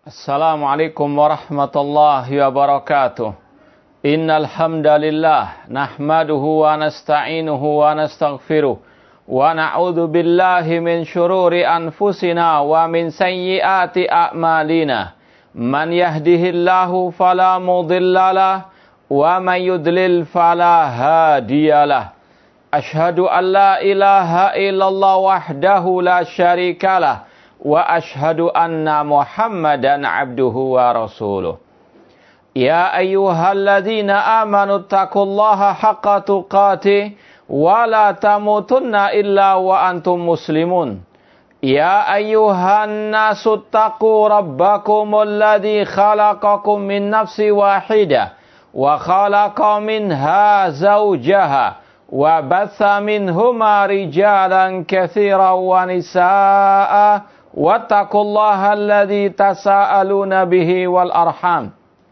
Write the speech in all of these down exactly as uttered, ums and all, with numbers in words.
Assalamualaikum warahmatullahi wabarakatuh. Innal hamdalillah nahmaduhu wa nasta'inuhu wa nastaghfiruh wa na'udzu billahi min syururi anfusina wa min sayyiati a'malina. Man yahdihillahu fala mudhillalah wa man yudlil fala hadiyalah. Ashhadu an la ilaha illallah wahdahu la syarikalah wa ashhadu anna Muhammadan abduhu wa rasuluh. Ya ayyuhalladzina amanu taqullaha haqqa tuqatih wa la tamutunna illa wa antum muslimun. Ya ayyuhan nasu taqu rabbakumul ladzi khalaqakum min nafsin wahidah wa khalaqa minha zawjaha wa batha minhuma rijalan katsiran wa nisaa'a wattaqullaha alladzi tasaaluna bihi wal arham.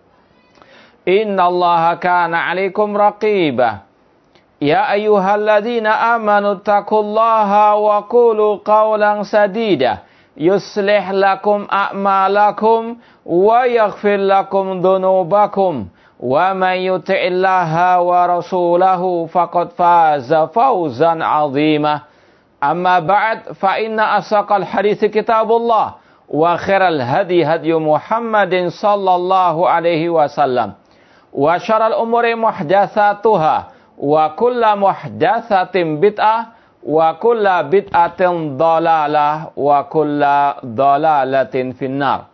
Innallaha kana 'alaikum raqiba. Ya ayyuhalladzina amanu taqullaha wa qulu qawlan sadida yuslih lakum a'malakum wa yaghfir lakum dhunubakum wa man yuti'illaha wa rasulahu faqad faza fawzan 'azima. Amma ba'd, fa inna asaqal hadithi kitabullah wa khairal hadi hadi Muhammadin sallallahu alaihi wasallam wa syarrul umuri muhdatsatuha wa kullu muhdatsatin bid'ah wa kullu bid'atin dhalalah wa kullu dhalalatin finnar.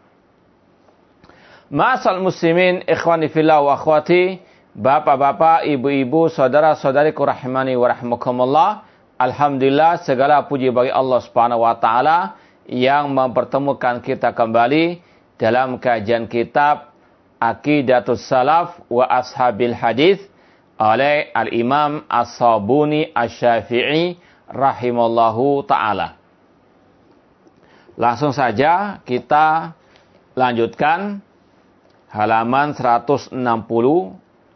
Ma'asal muslimin, ikhwani fillah wa akhwati, bapak-bapak, ibu-ibu, saudara-saudariku rahimani wa rahmakumullah. Alhamdulillah, segala puji bagi Allah Subhanahu wa taala yang mempertemukan kita kembali dalam kajian kitab Aqidatus Salaf wa Ashabil Hadis oleh Al-Imam As-Sabuni Asy-Syafi'i rahimallahu taala. Langsung saja kita lanjutkan halaman seratus enam puluh.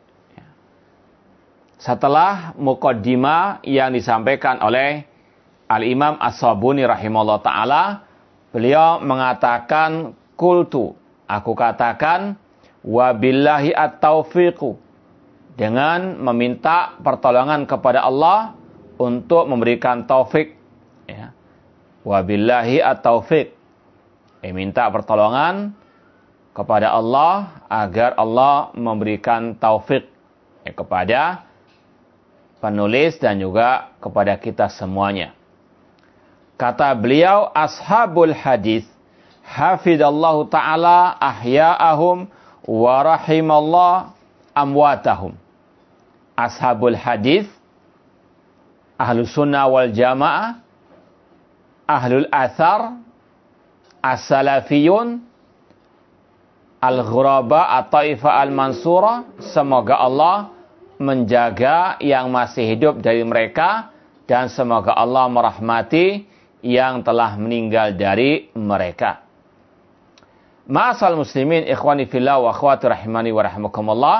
Setelah muqaddimah yang disampaikan oleh Al-Imam As-Sabuni rahimahullah ta'ala, beliau mengatakan, Qultu, aku katakan, wabillahi at-taufiqu, dengan meminta pertolongan kepada Allah untuk memberikan taufik. Ya. Wabillahi at-taufiq, eh, minta pertolongan kepada Allah agar Allah memberikan taufik ya, kepada penulis dan juga kepada kita semuanya. Kata beliau, ashabul hadis hafidallahu ta'ala ahya'ahum wa rahimallah amwatahum. Ashabul hadis, ahlus sunnah wal jamaah, ahlul athar, as-salafiyun, al-ghuraba, at-taifah al-mansura, semoga Allah menjaga yang masih hidup dari mereka dan semoga Allah merahmati yang telah meninggal dari mereka. Ma'asal muslimin, ikhwani fillah wa akhwati rahimani wa rahmakumullah.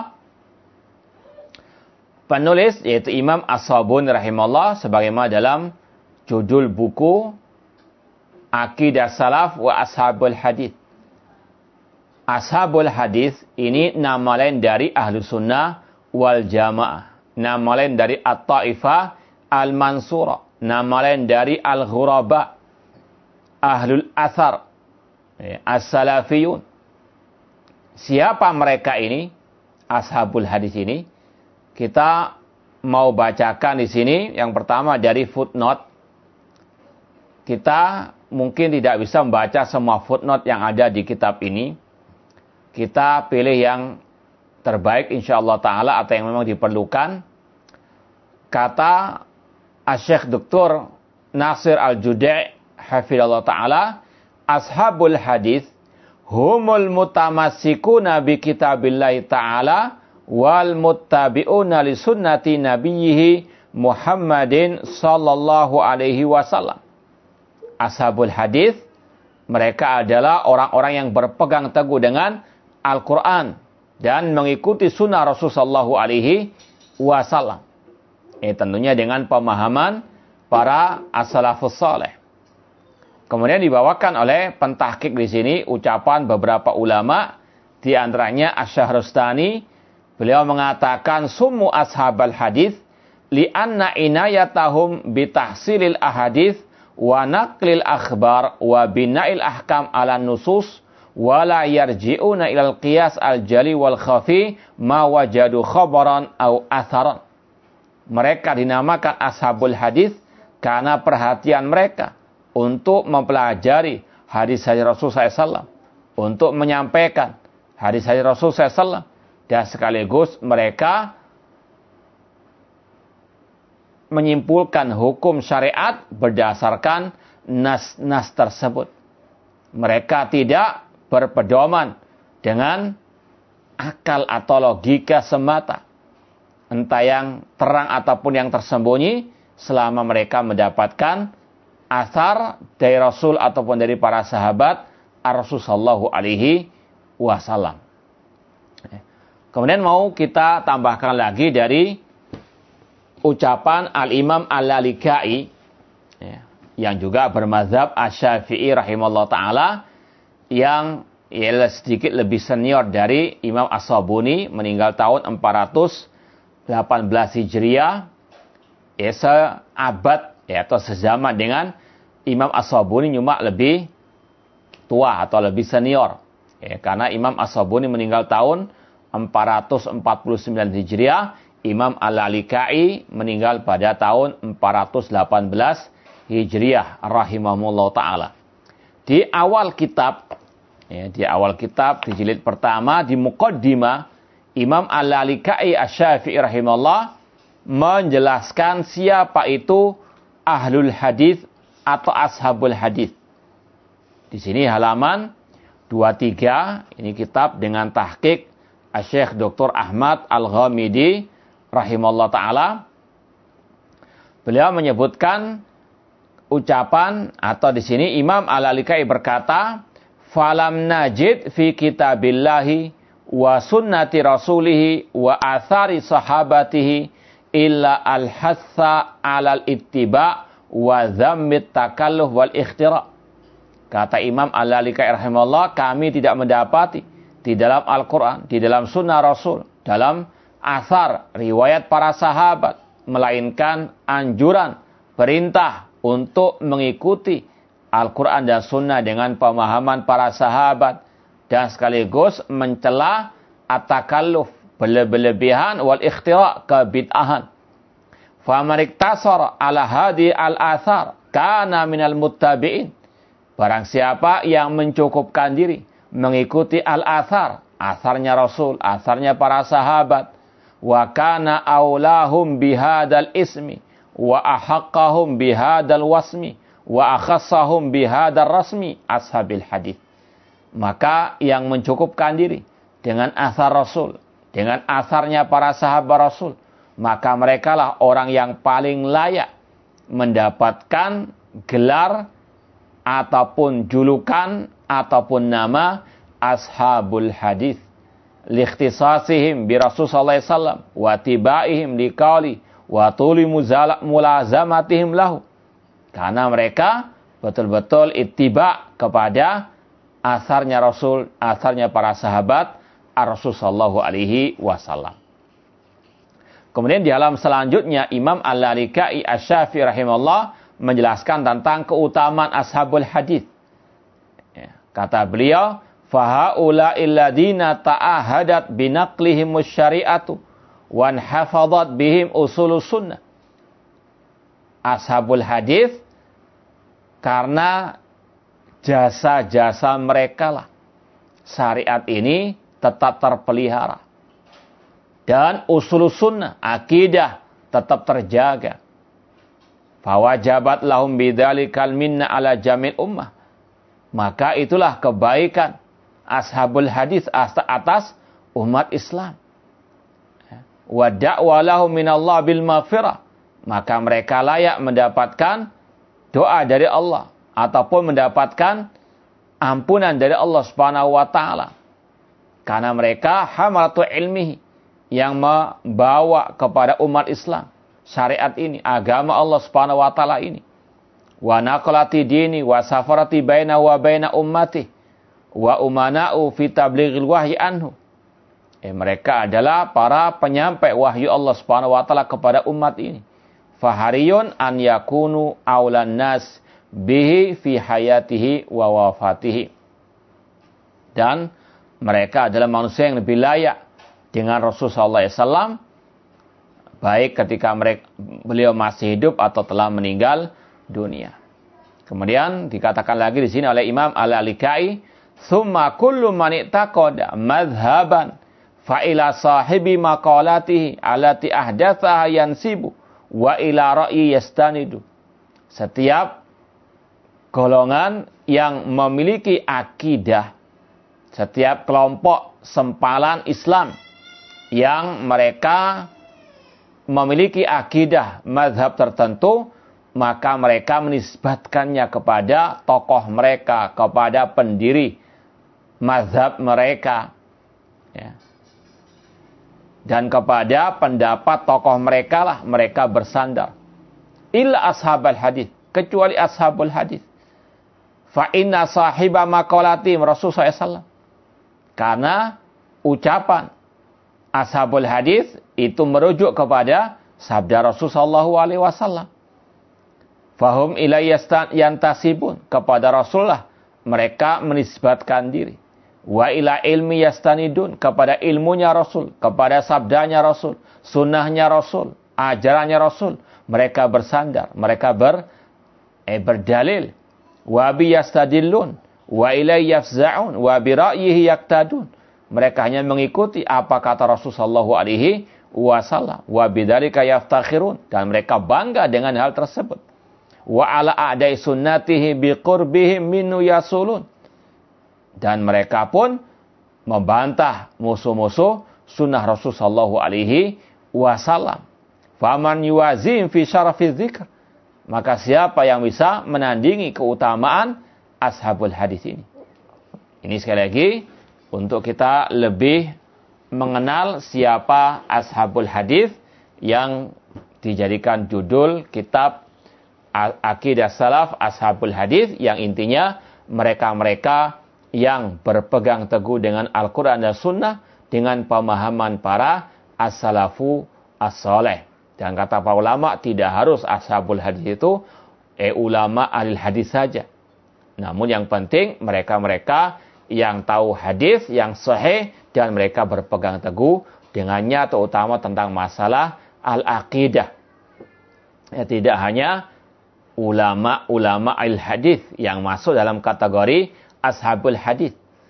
Penulis yaitu Imam As-Sabuni rahimahullah sebagaimana dalam judul buku Aqidah Salaf wa Ashabul Hadis. Ashabul Hadis ini nama lain dari Ahlus Sunnah wal Jamaah, nama lain dari At-Taifah Al-Mansura, nama lain dari Al-Ghuraba, Ahlul Athar, As-Salafiyun. Siapa mereka ini? Ashabul Hadis ini. Kita mau bacakan di sini yang pertama dari footnote. Kita mungkin tidak bisa membaca semua footnote yang ada di kitab ini. Kita pilih yang terbaik insyaallah ta'ala atau yang memang diperlukan. Kata Asy-Syaikh Doktor Nasir Al-Judai hafizallahu ta'ala, ashabul hadis humul mutamassikuna bi kitabillahi ta'ala wal muttabi'una li sunnati nabiyhi Muhammadin sallallahu alaihi wasallam. Ashabul hadis, mereka adalah orang-orang yang berpegang teguh dengan Al-Quran dan mengikuti sunnah Rasulullah sallallahu alaihi wasallam. Eh, tentunya dengan pemahaman para as-salafus saleh. Kemudian dibawakan oleh pentahqiq di sini ucapan beberapa ulama, di antaranya Asy-Syahrastani. Beliau mengatakan summu ashabal hadis li'anna inayatahum bitahsilil ahadits wa naqlil akhbar wa bina'il ahkam ala nusus wa la yarji'una ilal qiyas al-jali wal khafi ma wajadu khabaran au atharan. Mereka dinamakan ashabul hadis karena perhatian mereka untuk mempelajari hadis-hadis Rasul sallallahu alaihi wasallam, untuk menyampaikan hadis-hadis Rasul sallallahu alaihi wasallam, dan sekaligus mereka menyimpulkan hukum syariat berdasarkan nas-nas tersebut. Mereka tidak berpedoman dengan akal atau logika semata, entah yang terang ataupun yang tersembunyi, selama mereka mendapatkan asar dari Rasul ataupun dari para sahabat Rasul sallallahu alaihi wasallam. Kemudian mau kita tambahkan lagi dari ucapan Al-Imam Al-Lalikai, ya, yang juga bermazhab Asy-Syafi'i rahimahullah ta'ala, yang ialah sedikit lebih senior dari Imam As-Sabuni, meninggal tahun empat ratus delapan belas Hijriah, ya, seabad ya, atau sezaman dengan Imam As-Sabuni, cuma lebih tua atau lebih senior, ya, karena Imam As-Sabuni meninggal tahun empat ratus empat puluh sembilan Hijriah, Imam Al-Lalikai meninggal pada tahun empat ratus delapan belas Hijriah rahimahullah ta'ala. Di awal kitab, ya, di awal kitab, di jilid pertama, di Muqaddimah, Imam Al-Lalikai Asy-Syafi'i rahimahullah menjelaskan siapa itu ahlul hadis atau ashabul hadis. Di sini halaman dua puluh tiga, ini kitab dengan tahqiq Syekh Doktor Ahmad Al-Ghamidi rahimahullah ta'ala. Beliau menyebutkan ucapan, atau di sini Imam Al-Lalikai berkata, falam najid fi kitabillahi wa sunnati rasulihi wa athari sahabatihi illa al-hatha alal ittiba wa dhammit takalluh wal ikhtira. Kata Imam Al-Lalikai rahimahullah, kami tidak mendapati di dalam Al-Quran, di dalam sunnah Rasul, dalam asar riwayat para sahabat, melainkan anjuran, perintah untuk mengikuti Al-Quran dan Sunnah dengan pemahaman para sahabat, dan sekaligus mencela at-takalluf, berlebihan, wal ikhtira, kebid'ahan. Faman iktasara ala hadi al-athar kana minal muttabi'in. Barang siapa yang mencukupkan diri mengikuti al-athar, asarnya Rasul, asarnya para sahabat, wa kana aulahum bihadal ismi wa ahaqqahum bihadal wasmi wa akhassahum bihadal rasmi ashabil hadith. Maka yang mencukupkan diri dengan asar Rasul, dengan asarnya para sahabat Rasul, maka merekalah orang yang paling layak mendapatkan gelar ataupun julukan ataupun nama ashabul hadith, liikhtisasihim bi Rasul sallallahu alaihi wasallam wa tibaihim liqauli wa tuli mulazamatihim lahu. Karena mereka betul-betul ittiba kepada asarnya Rasul, asarnya para sahabat Rasul sallallahu alaihi wasallam. Kemudian di halaman selanjutnya Imam Al-Lalikai Asy-Syafi'i rahimahullah menjelaskan tentang keutamaan ashabul hadith. Ya, kata beliau, fahaula illadina ta'ahadat binaqlihim syari'atu wan hafadat bihim usulus sunnah. Ashabul hadith karena jasa-jasa mereka lah syariat ini tetap terpelihara, dan usul sunnah, akidah tetap terjaga. Fawajabat lahum bidzalikal minna ala jamil ummah. Maka itulah kebaikan ashabul hadis atas umat Islam. Wa da'wa lahum minallah bil maghfirah. Maka mereka layak mendapatkan doa dari Allah ataupun mendapatkan ampunan dari Allah Subhanahu wa taala. Karena mereka hamalatu ilmihi, yang membawa kepada umat Islam syariat ini, agama Allah Subhanahu wa taala ini. wa naqlati dini wa safarati baina wa baina ummati wa umana'u fi tablighil wahyi anhu. Eh, mereka adalah para penyampai wahyu Allah Subhanahu wa taala kepada umat ini. Fahariyun an yakunu aulan nas bihi fi hayatihi wa wafatihi. Dan mereka adalah manusia yang lebih layak dengan Rasul sallallahu alaihi wasallam baik ketika mereka, beliau masih hidup atau telah meninggal dunia. Kemudian dikatakan lagi di sini oleh Imam Al-Alikai, "Tsumma kullu man i'taqada madhhaban fa ila sahibi maqalatihi allati ahdatsaha yansibu wa ila ra'yi yastanidu." Setiap golongan yang memiliki akidah, setiap kelompok sempalan Islam yang mereka memiliki akidah mazhab tertentu, maka mereka menisbatkannya kepada tokoh mereka, kepada pendiri mazhab mereka, ya. Dan kepada pendapat tokoh mereka lah mereka bersandar. Illa ashabal hadis, kecuali ashabul hadis. Fa inna sahiba maqalatim Rasulullah sallallahu alaihi wasallam. Karena ucapan ashabul hadis itu merujuk kepada sabda Rasul sallallahu alaihi wasallam. Fahum ilayya yantasibun, kepada Rasulullah mereka menisbatkan diri. Wa ila ilmi yastanidun, kepada ilmunya Rasul, kepada sabdanya Rasul, sunnahnya Rasul, ajarannya Rasul, mereka bersandar, mereka ber eh, berdalil. Wa bi yastadillun wa ilay yafza'un wa bi ra'yihi yaktadun. Mereka hanya mengikuti apa kata Rasul sallallahu alaihi wasallam. Wa bidzalika yaftakhirun, dan mereka bangga dengan hal tersebut. Wa ala a'dai sunnatihi biqurbihim minnu yasulun. Dan mereka pun membantah musuh-musuh sunnah Rasul sallallahu alaihi wasallam. Faman yuwazim fi syarafiz dzikr, maka siapa yang bisa menandingi keutamaan ashabul hadis ini. Ini sekali lagi untuk kita lebih mengenal siapa ashabul hadis yang dijadikan judul kitab Aqidah Salaf Ashabul Hadis, yang intinya mereka-mereka yang berpegang teguh dengan Al-Quran dan Sunnah dengan pemahaman para as-salafu as-soleh. Dan kata para ulama, tidak harus ashabul hadis itu eh, ulama ahli hadis saja. Namun yang penting mereka-mereka yang tahu hadis yang sahih dan mereka berpegang teguh dengannya, terutama tentang masalah al-aqidah. Ya, tidak hanya ulama-ulama al-hadis yang masuk dalam kategori ashabul hadis.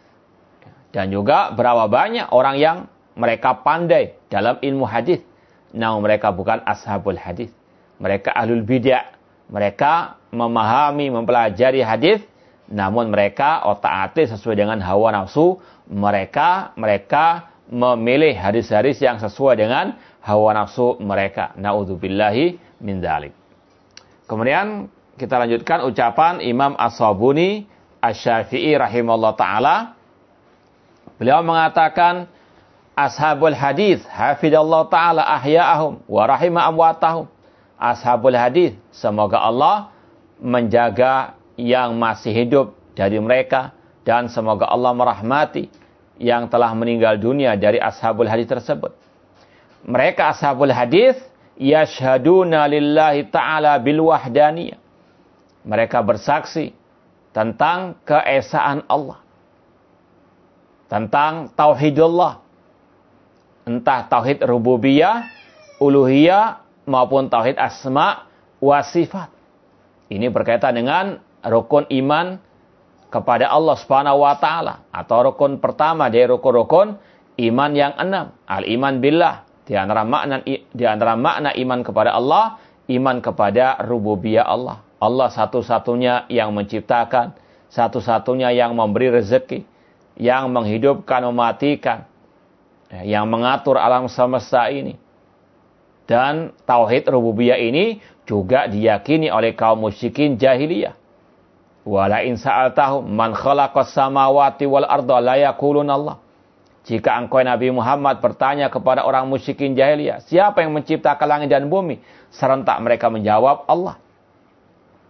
Dan juga berapa banyak orang yang mereka pandai dalam ilmu hadis, namun mereka bukan ashabul hadis. Mereka ahlul bid'ah. Mereka memahami, mempelajari hadis, namun mereka otak-atik sesuai dengan hawa nafsu mereka. Mereka memilih hadis-hadis yang sesuai dengan hawa nafsu mereka. Na'udzubillahi min dzalik. Kemudian kita lanjutkan ucapan Imam As-Sabuni Asy-Syafi'i rahimahullah ta'ala. Beliau mengatakan, ashabul hadis hafidallahu ta'ala ahya'ahum wa rahima amwatahum. Ashabul hadis, semoga Allah menjaga yang masih hidup dari mereka, dan semoga Allah merahmati yang telah meninggal dunia dari ashabul hadis tersebut. Mereka ashabul hadis yashhaduna lillahi ta'ala bil wahdaniyah. Mereka bersaksi tentang keesaan Allah, tentang tauhidullah, entah tauhid rububiyah, uluhiyah, maupun tauhid asma wa sifat. Ini berkaitan dengan rukun iman kepada Allah Subhanahu wa taala, atau rukun pertama dari rukun-rukun iman yang enam, al-iman billah. Di antara makna di antara makna iman kepada Allah, iman kepada rububiyah Allah. Allah satu-satunya yang menciptakan, satu-satunya yang memberi rezeki, yang menghidupkan, mematikan, yang mengatur alam semesta ini. Dan tauhid rububiyah ini juga diyakini oleh kaum musyrikin jahiliyah. Wala in sa'altahum man khalaqas samawati wal arda la yaqulun Allah. Jika engkau Nabi Muhammad bertanya kepada orang musyrikin jahiliyah, siapa yang menciptakan langit dan bumi? Serentak mereka menjawab Allah.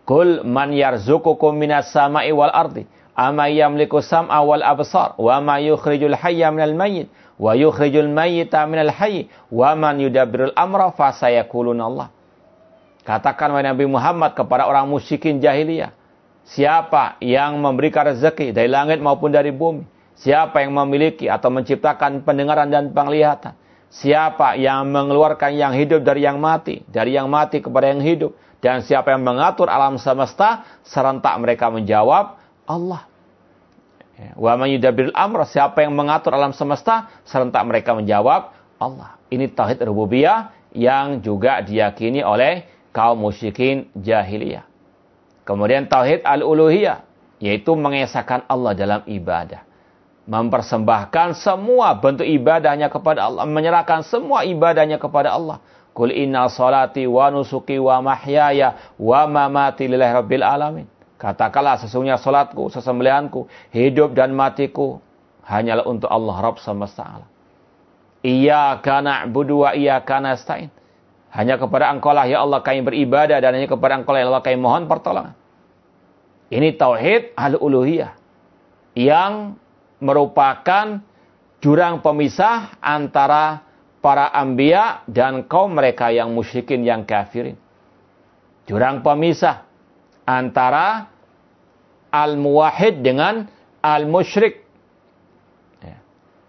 Qul man yarzuqukum minas sama'i wal ardi amma yamliku sam'a wal absar wa ma yukhrijul hayya minal mayyit wa yukhrijul mayyita minal hayy wa man yudabbirul amra fasayaquluna Allah. Katakan wahai Nabi Muhammad kepada orang musyrikin jahiliyah, siapa yang memberikan rezeki dari langit maupun dari bumi? Siapa yang memiliki atau menciptakan pendengaran dan penglihatan? Siapa yang mengeluarkan yang hidup dari yang mati, dari yang mati kepada yang hidup? Dan siapa yang mengatur alam semesta? Serentak mereka menjawab, Allah. Wa man yudabbirul amra, siapa yang mengatur alam semesta? Serentak mereka menjawab, Allah. Ini tauhid rububiyah yang juga diyakini oleh kaum musyrikin jahiliyah. Kemudian tauhid al-uluhiyah, yaitu mengesahkan Allah dalam ibadah. Mempersembahkan semua bentuk ibadahnya kepada Allah. Menyerahkan semua ibadahnya kepada Allah. Qul inna salati wa nusuki wa mahyaya wa mamati lillahi rabbil alamin. Katakanlah sesungguhnya salatku, sesembelihanku, hidup dan matiku hanyalah untuk Allah Rabb semesta alam. Iyyaka na'budu wa iyyaka nasta'in. Hanya kepada Engkau lah ya Allah kami beribadah dan hanya kepada Engkau lah ya Allah kami mohon pertolongan. Ini tauhid al-uluhiyah yang merupakan jurang pemisah antara para anbiya dan kaum mereka yang musyrikin, yang kafirin. Jurang pemisah antara al-muwahhid dengan al-musyrik. Ya.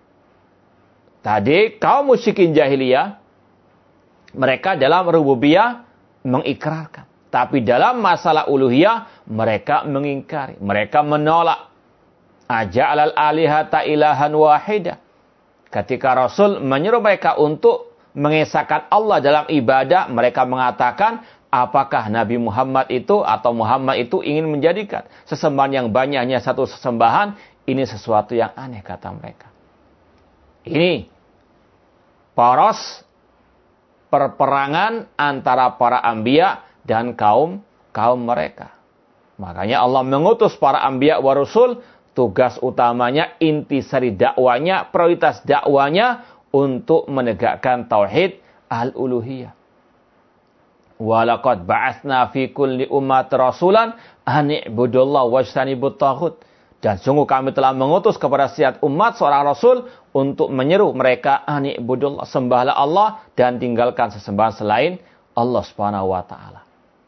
Tadi kaum musyrikin jahiliyah, mereka dalam rububiyah mengikrarkan. Tapi dalam masalah uluhiyah, mereka mengingkari. Mereka menolak. Aja'alal alihata ilahan wahidah. Ketika Rasul menyuruh mereka untuk mengesahkan Allah dalam ibadah, mereka mengatakan, apakah Nabi Muhammad itu atau Muhammad itu ingin menjadikan sesembahan yang banyak hanya satu sesembahan? Ini sesuatu yang aneh, kata mereka. Ini poros perperangan antara para anbiya dan kaum kaum mereka. Makanya Allah mengutus para anbiya wa rasul, tugas utamanya, intisari dakwanya, prioritas dakwanya untuk menegakkan tauhid al-uluhiyah. Walaqad ba'atsna fi kulli ummati rasulan an i'budullaha wajtanibut taghut. Dan sungguh kami telah mengutus kepada setiap umat seorang rasul untuk menyeru mereka an i'budullah, sembahlah Allah dan tinggalkan sesembahan selain Allah Subhanahu wa taala.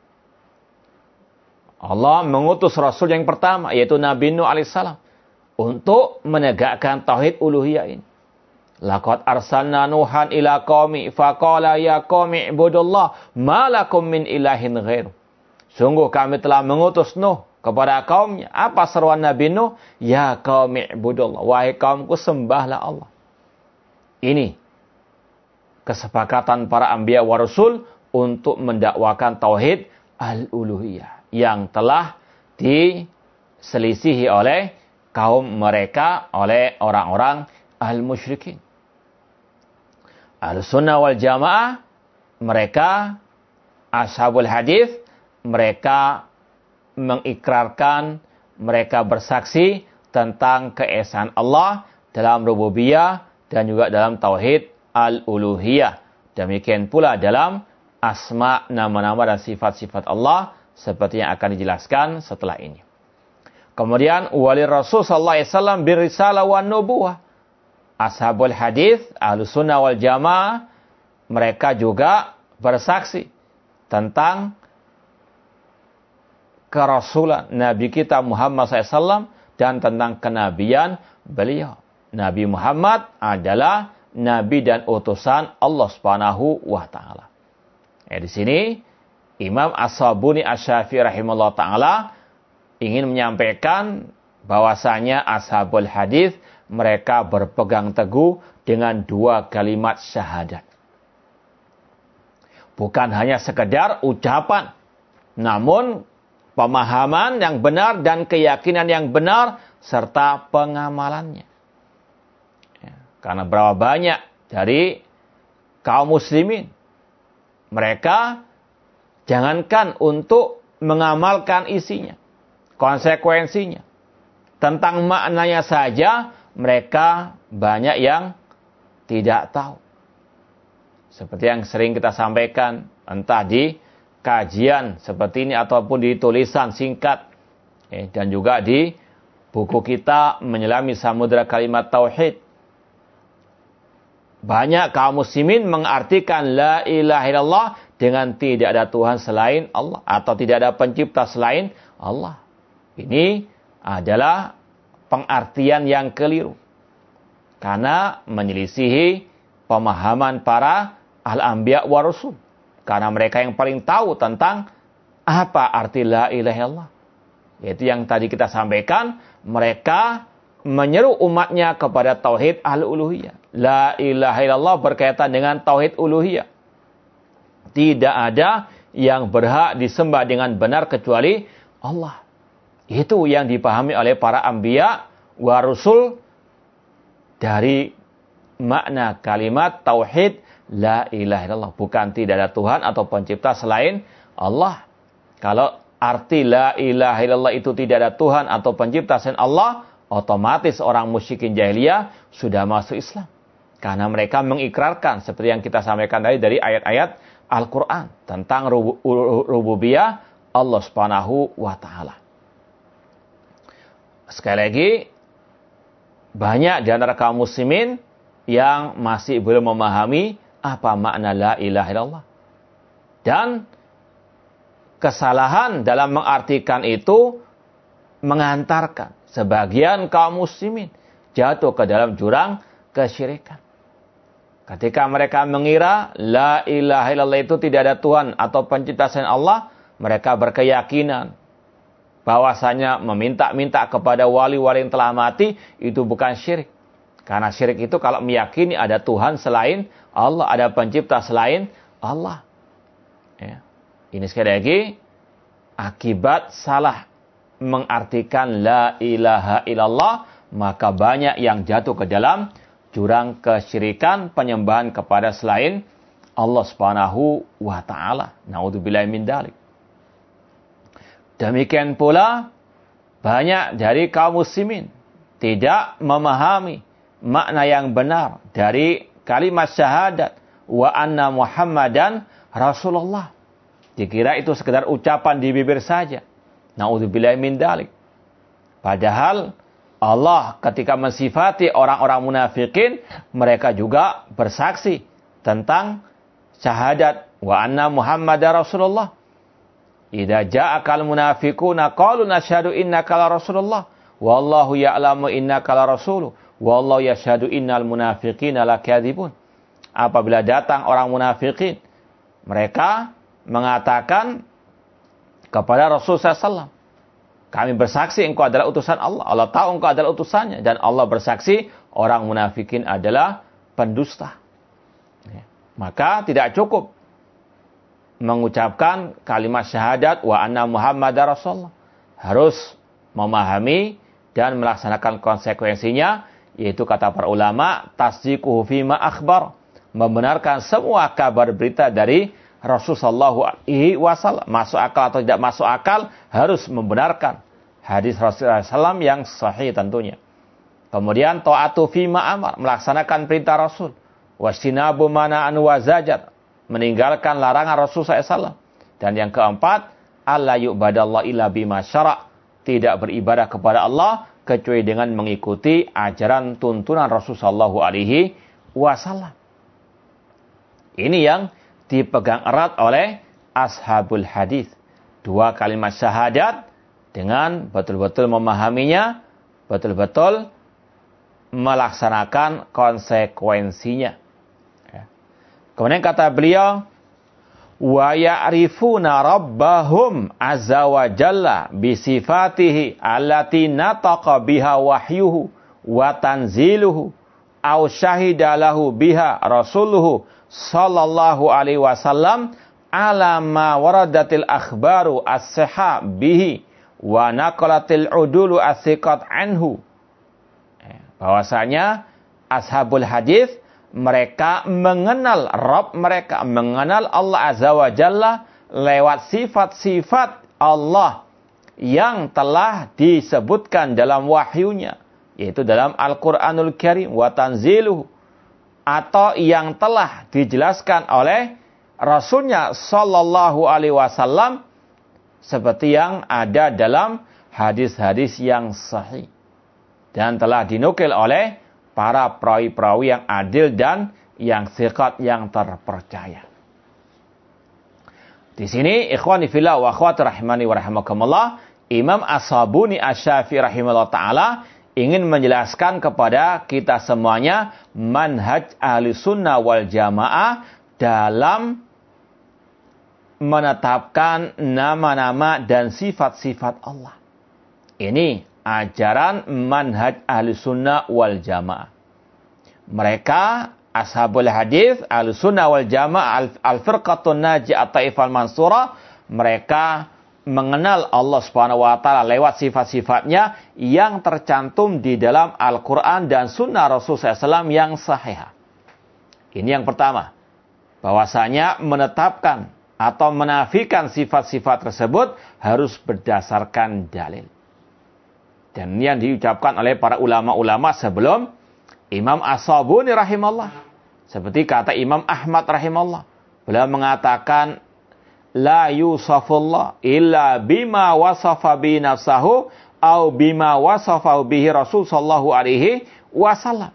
Allah mengutus rasul yang pertama yaitu Nabi Nuh alaihissalam untuk menegakkan tauhid uluhiyah ini. Laqad arsalna Nuhan ila qaumi faqala ya qaumi ibudullah ma lakum min ilahin ghairu. Sungguh kami telah mengutus Nuh kepada kaumnya. Apa seruan Nabi Nuh? Ya qaumi ibudullah, wahai kaumku sembahlah Allah. Ini kesepakatan para anbiya wa rasul untuk mendakwakan tauhid al-uluhiyah yang telah diselisihi oleh kaum mereka, oleh orang-orang al-musyrikin. Al-Sunnah wal Jamaah, mereka ashabul hadis, mereka mengikrarkan, mereka bersaksi tentang keesaan Allah dalam rububiyah dan juga dalam tauhid al-uluhiyah. Demikian pula dalam asma, nama-nama dan sifat-sifat Allah seperti yang akan dijelaskan setelah ini. Kemudian wali Rasul sallallahu alaihi wasallam birisalah wan nubuwah. Ashabul hadis, Ahlussunnah wal Jamaah, mereka juga bersaksi tentang kerasulan Nabi kita Muhammad sallallahu alaihi wasallam dan tentang kenabian beliau. Nabi Muhammad adalah nabi dan utusan Allah Subhanahu wa taala. Ya, di sini Imam As-Sabuni Asy-Syafi'i rahimahullah taala ingin menyampaikan bahwasanya ashabul hadis mereka berpegang teguh dengan dua kalimat syahadat. Bukan hanya sekedar ucapan, namun pemahaman yang benar dan keyakinan yang benar serta pengamalannya. Ya, karena berapa banyak dari kaum muslimin, mereka jangankan untuk mengamalkan isinya, konsekuensinya, tentang maknanya saja mereka banyak yang tidak tahu. Seperti yang sering kita sampaikan, entah di kajian seperti ini ataupun di tulisan singkat eh, dan juga di buku kita Menyelami Samudra Kalimat Tauhid. Banyak kaum muslimin mengartikan la ilaha illallah dengan tidak ada Tuhan selain Allah atau tidak ada pencipta selain Allah. Ini adalah pengartian yang keliru karena menyelisihi pemahaman para al-anbiya wa rasul. Karena mereka yang paling tahu tentang apa arti la ilaha illallah. Yaitu yang tadi kita sampaikan, mereka menyeru umatnya kepada tauhid al-uluhiyah. La ilaha illallah berkaitan dengan tauhid uluhiyah. Tidak ada yang berhak disembah dengan benar kecuali Allah. Itu yang dipahami oleh para anbiya wa rasul dari makna kalimat tauhid la ilaha illallah. Bukan tidak ada Tuhan atau pencipta selain Allah. Kalau arti la ilaha illallah itu tidak ada Tuhan atau pencipta selain Allah, otomatis orang musyrikin jahiliyah sudah masuk Islam. Karena mereka mengikrarkan seperti yang kita sampaikan tadi dari ayat-ayat Al-Quran tentang rububiyah Allah Subhanahu wa Ta'ala. Sekali lagi, banyak di antara kaum muslimin yang masih belum memahami apa makna la ilaha illallah. Dan kesalahan dalam mengartikan itu mengantarkan sebagian kaum muslimin jatuh ke dalam jurang kesyirikan. Ketika mereka mengira la ilaha illallah itu tidak ada Tuhan atau pencipta selain Allah, mereka berkeyakinan bahwasanya meminta-minta kepada wali-wali yang telah mati itu bukan syirik. Karena syirik itu kalau meyakini ada Tuhan selain Allah, ada pencipta selain Allah. Ya. Ini sekali lagi akibat salah mengartikan la ilaha illallah, maka banyak yang jatuh ke dalam jurang kesyirikan, penyembahan kepada selain Allah Subhanahu wa Ta'ala. Na'udzubillahi min dzalik. Demikian pula banyak dari kaum muslimin tidak memahami makna yang benar dari kalimat syahadat wa anna Muhammadan Rasulullah. Dikira itu sekedar ucapan di bibir saja. Na'udzubillahi min dzalik. Padahal Allah ketika mensifati orang-orang munafikin, mereka juga bersaksi tentang syahadat wa anna Muhammadar Rasulullah. Idza ja'akal munafiquna qalu nasyhadu innaka la Rasulullah wallahu ya'lamu innaka la rasuluh wallahu yashhadu innal munafiqina lakadzibun. Apabila datang orang munafikin, mereka mengatakan kepada Rasulullah sallallahu alaihi wasallam, kami bersaksi engkau adalah utusan Allah. Allah tahu engkau adalah utusannya. Dan Allah bersaksi orang munafikin adalah pendusta. Ya. Maka tidak cukup mengucapkan kalimat syahadat wa anna Muhammadar Rasulullah. Harus memahami dan melaksanakan konsekuensinya. Yaitu kata para ulama, tasdiquhu fima akhbar. Membenarkan semua kabar berita dari Rasulullah sallallahu alaihi wasallam. Masuk akal atau tidak masuk akal, harus membenarkan hadis Rasulullah sallallahu alaihi wasallam yang sahih tentunya. Kemudian ta'atu fima amar, melaksanakan perintah Rasul. Wastinabu mana'an wa zajat, meninggalkan larangan Rasulullah sallallahu alaihi wasallam. Dan yang keempat, alla yu'badallah illa bima syara', tidak beribadah kepada Allah kecuali dengan mengikuti ajaran tuntunan Rasulullah sallallahu alaihi wasallam. Ini yang dipegang erat oleh ashabul hadis. Dua kalimat syahadat dengan betul-betul memahaminya, betul-betul melaksanakan konsekuensinya. Ya. Kemudian kata beliau, wa ya'rifuna rabbahum azza wa jalla bi sifatihi allati nataqa biha wahyuhu wa tanziluhu aw syahida lahu biha rasuluhu sallallahu alaihi wasallam ala ma waradatil akhbaru as-sihah bihi wa naqalatil udulu as-siqat anhu. Bahwasanya ashabul hadis mereka mengenal Rabb mereka, mengenal Allah Azza wa Jalla lewat sifat-sifat Allah yang telah disebutkan dalam wahyunya, yaitu dalam Al-Qur'anul Karim wa tanziluhu, atau yang telah dijelaskan oleh Rasulnya Sallallahu Alaihi Wasallam seperti yang ada dalam hadis-hadis yang sahih dan telah dinukil oleh para perawi-perawi yang adil dan yang thiqat, yang terpercaya. Di sini ikhwani fillah wa akhwati rahimani wa rahimakumullah, Imam As-Sabuni Asy-Syafi'i rahimahullah taala ingin menjelaskan kepada kita semuanya manhaj ahli sunnah wal jamaah dalam menetapkan nama-nama dan sifat-sifat Allah. Ini ajaran manhaj ahli sunnah wal jamaah. Mereka ashabul hadis, ahli sunnah wal jamaah, al-firqatun najiyah at-taifah al-mansurah, mereka mengenal Allah Subhanahu wa taala lewat sifat-sifatnya yang tercantum di dalam Al-Qur'an dan sunnah Rasul sallallahu alaihi wasallam yang sahih. Ini yang pertama. Bahwasanya menetapkan atau menafikan sifat-sifat tersebut harus berdasarkan dalil. Dan ini yang diucapkan oleh para ulama-ulama sebelum Imam As-Sabuni rahimahullah. Seperti kata Imam Ahmad rahimahullah. Beliau mengatakan, La yusafullah illa bima wasafa bi nafsahu au bima wasafa bihi Rasul sallallahu alaihi wasallam.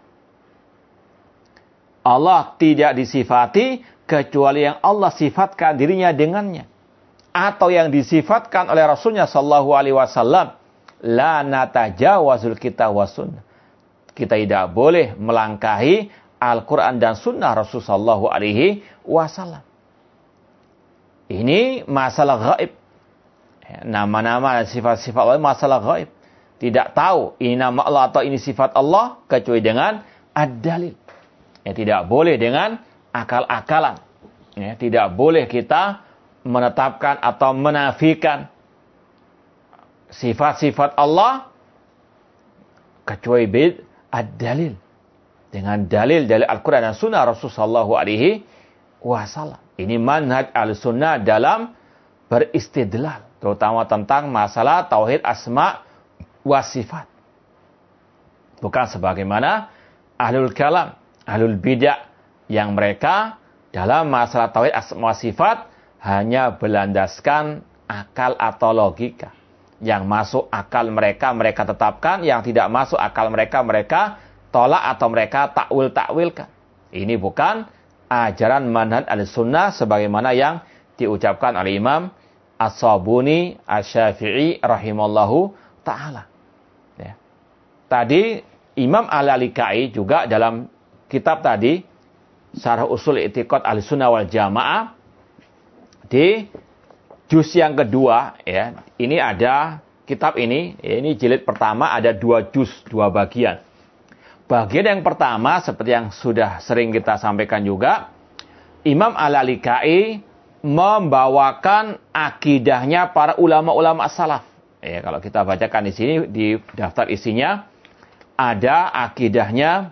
Allah tidak disifati kecuali yang Allah sifatkan dirinya dengannya. Atau yang disifatkan oleh Rasulnya sallallahu alaihi wasallam. La natajawazul kitab wa sunnah. Kita tidak boleh melangkahi Al-Quran dan sunnah Rasul sallallahu alaihi wasallam. Ini masalah gaib. Nama-nama dan sifat-sifat Allah masalah gaib. Tidak tahu ini nama Allah atau ini sifat Allah kecuali dengan ad-dalil. Ya, tidak boleh dengan akal-akalan. Ya, tidak boleh kita menetapkan atau menafikan sifat-sifat Allah kecuali bid ad-dalil. Dengan dalil dari Al-Quran dan sunnah Rasul sallallahu alaihi wasallam. Ini manhaj al-sunnah dalam beristidlal. Terutama tentang masalah tauhid asma wa sifat. Bukan sebagaimana ahlul kalam, ahlul bidah yang mereka dalam masalah tauhid asma wa sifat hanya berlandaskan akal atau logika. Yang masuk akal mereka, mereka tetapkan. Yang tidak masuk akal mereka, mereka tolak atau mereka takwil-takwilkan. Ini bukan ajaran manhaj al-sunnah sebagaimana yang diucapkan oleh Imam As-Sabuni Asy-Syafi'i rahimallahu ta'ala. Ya. Tadi Imam Al-Lalikai juga dalam kitab tadi, Syarh Ushul I'tiqad Ahlussunnah wal Jamaah, di juz yang kedua, ya, ini ada kitab ini, ini jilid pertama ada dua juz, dua bagian. Bagian yang pertama, seperti yang sudah sering kita sampaikan juga, Imam Al-Lalikai membawakan akidahnya para ulama-ulama salaf. Ya, kalau kita bacakan di sini, di daftar isinya, ada akidahnya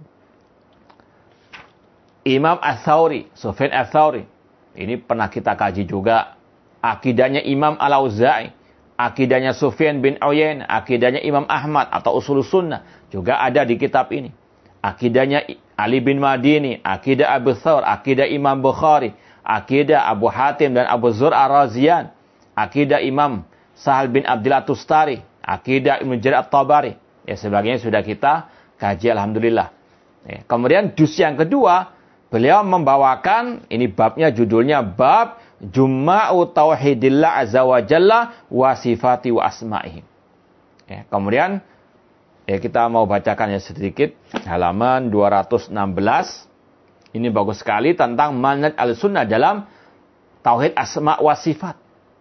Imam Ats-Tsauri, Sufyan Ats-Tsauri. Ini pernah kita kaji juga. Akidahnya Imam Al-Auza'i, akidahnya Sufyan bin Uyainah, akidahnya Imam Ahmad atau Ushulus Sunnah juga ada di kitab ini. Akidahnya Ali bin Madini, akidah Abu Thawr, akidah Imam Bukhari, akidah Abu Hatim dan Abu Zur Ar-Raziyan, akidah Imam Sahal bin Abdillah Tustari, akidah Ibnu Jarir At-Tabari. Ya, sebagainya sudah kita kaji alhamdulillah. Ya, kemudian juz yang kedua, beliau membawakan, ini babnya judulnya bab Jumma'u Tauhidillah Azza wa Jalla wa Sifati wa Asma'ihi. Ya, kemudian ya, kita mau bacakan ya sedikit halaman dua ratus enam belas. Ini bagus sekali tentang manhaj al-sunnah dalam tauhid asma wa sifat.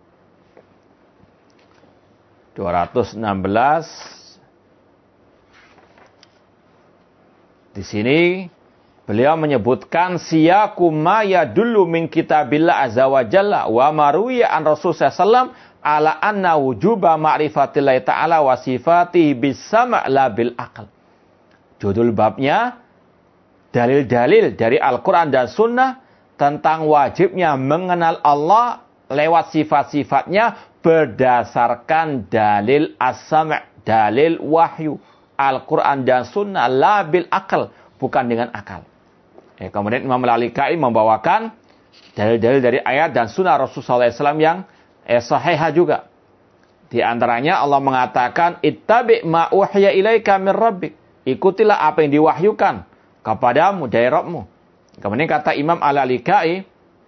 dua ratus enam belas. Di sini beliau menyebutkan siyaku ma yadullu min kitabillah azza wa jalla wa maruya an Rasul sallallahu alaihi wasallam ala anna wujuba ma'rifatillahi ta'ala wa sifatihi bis-sam' la bil aql. Judul babnya dalil-dalil dari Al-Quran dan Sunnah tentang wajibnya mengenal Allah lewat sifat-sifatnya berdasarkan dalil as-sam', dalil wahyu Al-Quran dan Sunnah la bil aql, bukan dengan akal. Ya, kemudian Imam Al-Lalikai membawakan dalil-dalil dari ayat dan sunnah Rasulullah shallallahu alaihi wasallam yang eh, sahihah juga. Di antaranya Allah mengatakan, ittabi' ma uhiya ilaika min rabbik. Ikutilah apa yang diwahyukan kepadamu dari Rabbmu. Kemudian kata Imam Al-Lalikai,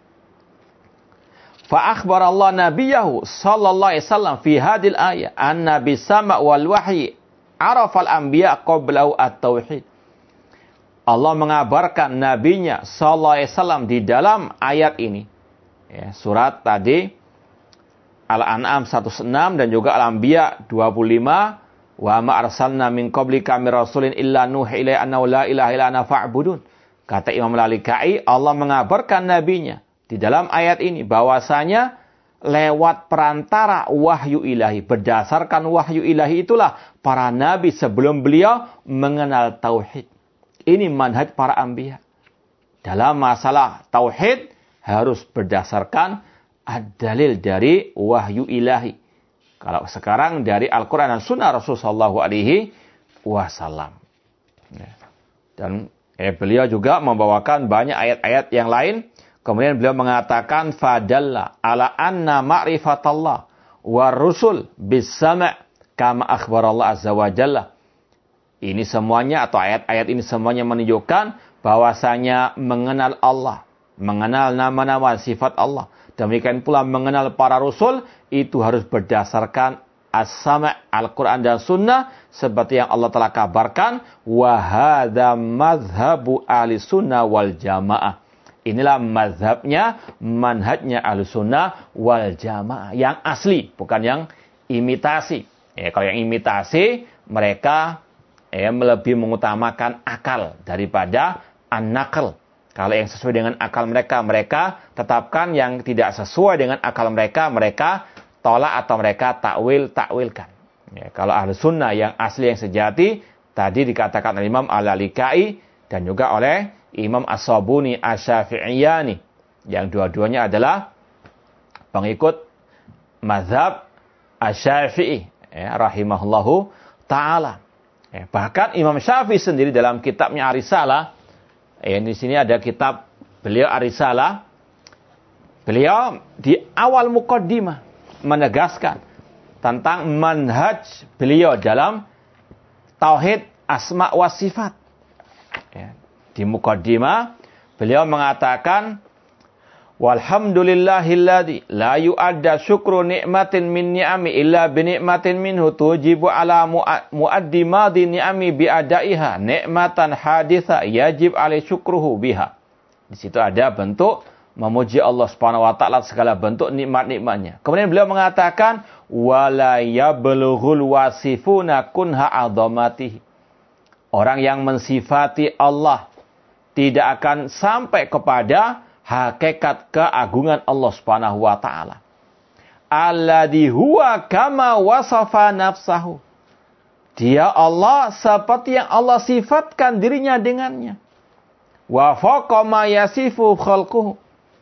fa akhbar Allah nabiyahu sallallahu alaihi wasallam fi hadil ayat anna bisama wal wahyi arafal anbiya qablahu at-tauhid. Allah mengabarkan nabinya sallallahu alaihi wasallam di dalam ayat ini. Ya, surat tadi Al-An'am seratus enam dan juga Al-Anbiya dua puluh lima, wa ma arsalna min qablika mir rasulin illa nuhi ilaihi annahu la ilaha illa ana fa'budun. Kata Imam Al-Lalikai, Allah mengabarkan nabinya di dalam ayat ini bahwasanya lewat perantara wahyu ilahi, berdasarkan wahyu ilahi itulah para nabi sebelum beliau mengenal tauhid. Ini manhaj para anbiya. Dalam masalah tauhid harus berdasarkan ad-dalil dari wahyu ilahi. Kalau sekarang dari Al-Quran dan Sunnah Rasulullah shallallahu alaihi wasallam. Dan eh, beliau juga membawakan banyak ayat-ayat yang lain. Kemudian beliau mengatakan, fadalla ala anna ma'rifatallah wa rusul bis-sama' kama akhbarallah azza wa jalla. Ini semuanya atau ayat-ayat ini semuanya menunjukkan bahwasanya mengenal Allah, mengenal nama-nama sifat Allah. Demikian pula mengenal para rasul itu harus berdasarkan as-sama' Al-Quran dan Sunnah seperti yang Allah telah kabarkan, wa hadza mazhabu ahli sunnah wal jamaah. Inilah mazhabnya, manhajnya ahli sunnah wal jamaah yang asli, bukan yang imitasi. Ya, kalau yang imitasi mereka ya, lebih mengutamakan akal daripada an-naql. Kalau yang sesuai dengan akal mereka, mereka tetapkan. Yang tidak sesuai dengan akal mereka, mereka tolak atau mereka takwil, takwilkan. Ya, kalau ahli sunnah yang asli, yang sejati, tadi dikatakan oleh Imam Al-Lalikai dan juga oleh Imam As-Sabuni Asy-Syafi'iyani. Yang dua-duanya adalah pengikut mazhab Asy-Syafi'i. Ya, rahimahullahu ta'ala. Ya, bahkan Imam Syafi'i sendiri dalam kitabnya Ar-Risalah, ya, di sini ada kitab beliau Ar-Risalah. Beliau di awal muqaddimah menegaskan tentang manhaj beliau dalam tauhid asma wa sifat. Ya, di muqaddimah beliau mengatakan, walhamdulillahilladzi la yu'adda syukru ni'matin min ni'ami illa bi ni'matin minhu tujibu ala mu'addi madhi ni'ami bi adaiha ni'matan haditha yajib alai syukruhu biha. Di situ ada bentuk memuji Allah Subhanahu wa taala segala bentuk nikmat-nikmatnya. Kemudian beliau mengatakan wala yablughul wasifuna kunha 'azamatihi. Orang yang mensifati Allah tidak akan sampai kepada hakikat keagungan Allah Subhanahu wa taala. Alladzi huwa kama wasafa nafsahu. Dia Allah seperti yang Allah sifatkan dirinya dengannya. Wa faqa ma yasifu khalquhu.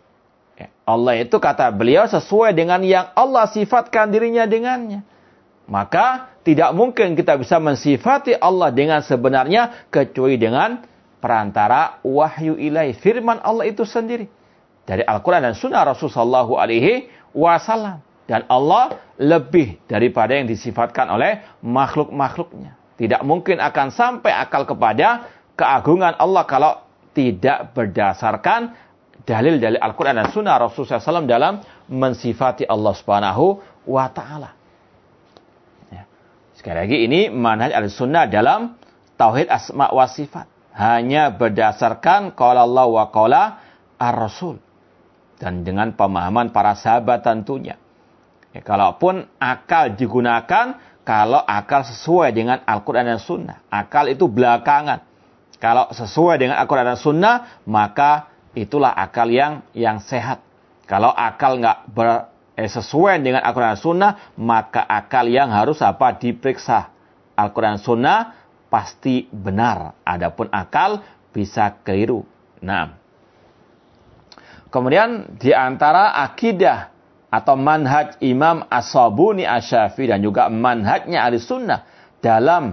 Allah itu kata beliau sesuai dengan yang Allah sifatkan dirinya dengannya. Maka tidak mungkin kita bisa mensifati Allah dengan sebenarnya kecuali dengan perantara wahyu ilahi, firman Allah itu sendiri dari Al-Quran dan Sunnah Rasulullah shallallahu alaihi wasallam. Dan Allah lebih daripada yang disifatkan oleh makhluk-makhluknya. Tidak mungkin akan sampai akal kepada keagungan Allah kalau tidak berdasarkan dalil-dalil Al-Quran dan Sunnah Rasulullah shallallahu alaihi wasallam dalam mensifati Allah Subhanahu wa taala. Ya. Sekali lagi ini manhaj Ahlussunnah dalam tauhid asma wa sifat. Hanya berdasarkan qala Allah wa qala ar-Rasul. Dan dengan pemahaman para sahabat tentunya. Ya, kalaupun akal digunakan, kalau akal sesuai dengan Al-Quran dan Sunnah. Akal itu belakangan. Kalau sesuai dengan Al-Quran dan Sunnah, maka itulah akal yang yang sehat. Kalau akal nggak ber, eh, sesuai dengan Al-Quran dan Sunnah, maka akal yang harus apa diperiksa. Al-Quran dan Sunnah pasti benar. Adapun akal bisa keliru. Nah. Kemudian di antara akidah atau manhaj Imam As-Sabuni Asy-Syafi'i dan juga manhajnya Ahlussunnah dalam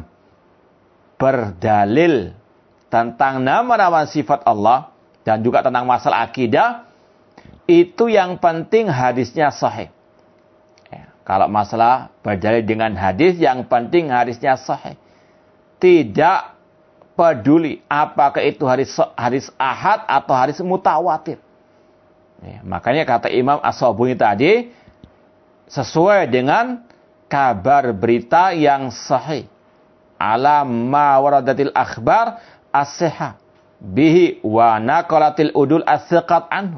berdalil tentang nama-nama sifat Allah dan juga tentang masalah akidah, itu yang penting hadisnya sahih. Ya, kalau masalah berdalil dengan hadis, yang penting hadisnya sahih. Tidak peduli apakah itu hadis hadis ahad atau hadis mutawatir. Ya, makanya kata Imam As-Sabuni tadi, sesuai dengan kabar berita yang sahih. Ala ma waradatil akhbar as-sihah bihi wa naqalatil udul as-siqat anhu.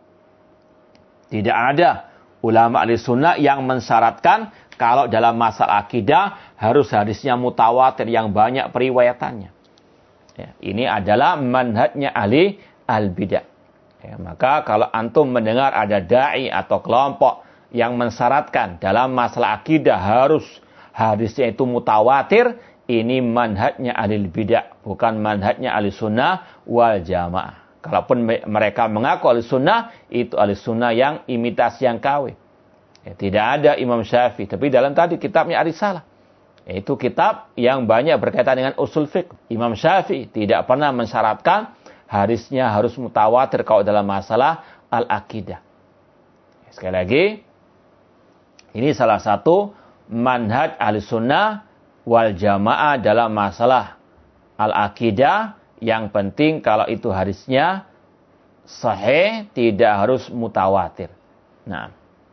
Tidak ada ulama ahli sunnah yang mensyaratkan kalau dalam masalah akidah harus hadisnya mutawatir yang banyak periwayatannya. Ya, ini adalah manhajnya ahli al-bidah. Ya, maka kalau antum mendengar ada da'i atau kelompok yang mensyaratkan dalam masalah akidah harus hadisnya itu mutawatir, ini manhajnya ahli bidah, bukan manhajnya ahli sunnah wal jamaah. Kalaupun mereka mengaku ahli sunnah, itu ahli sunnah yang imitasi yang K W. Ya, tidak ada Imam Syafi'i, tapi dalam tadi kitabnya Ar-Risalah. Itu kitab yang banyak berkaitan dengan usul fiqh. Imam Syafi'i tidak pernah mensyaratkan hadisnya harus mutawatir kalau dalam masalah al-aqidah. Sekali lagi, ini salah satu manhaj ahli sunnah wal jamaah dalam masalah al-aqidah. Yang penting kalau itu hadisnya sahih, tidak harus mutawatir. Nah,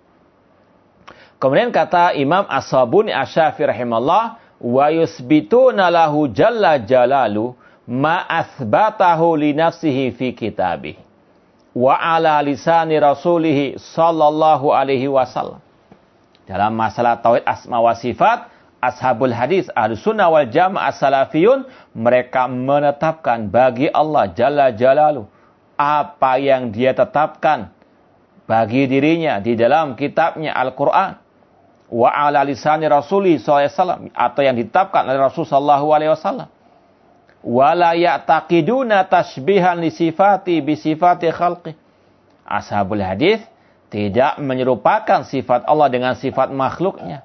kemudian kata Imam As-Sabuni Asy-Syafi'i rahimahullah, wa yusbituna lahu jalla jalalu ma athbatahu li nafsihi fi kitabih wa ala lisani rasulih sallallahu alaihi wasallam. Dalam masalah tauhid asma wa sifat, ashabul hadis ahlus sunnah wal jamaah salafiyun, mereka menetapkan bagi Allah jalla jalalu apa yang dia tetapkan bagi dirinya di dalam kitabnya Al-Quran. Wa ala lisani rasulih sallallahu alaihi wasallam, atau yang ditetapkan oleh Rasul sallallahu alaihi wasallam. Wa la ya'taqiduna tashbihan li sifati bi sifati khalqi. Ashabul hadis tidak menyerupakan sifat Allah dengan sifat makhluknya.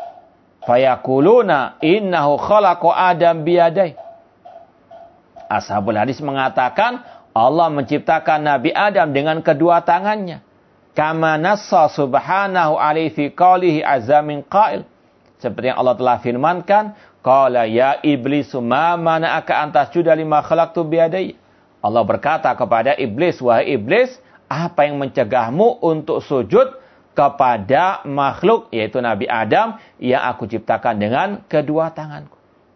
Fayakuluna innahu khalaqa Adam biyadai. Ashabul hadis mengatakan Allah menciptakan Nabi Adam dengan kedua tangannya. Kama nassa subhanahu alaihi fi qawlihi azza min qail. Seperti yang Allah telah firmankan, qala ya iblis ma mana'aka an tasjuda lima khalaqtu biyadai. Allah berkata kepada iblis, wahai iblis, apa yang mencegahmu untuk sujud kepada makhluk, yaitu Nabi Adam, yang aku ciptakan dengan kedua tanganku.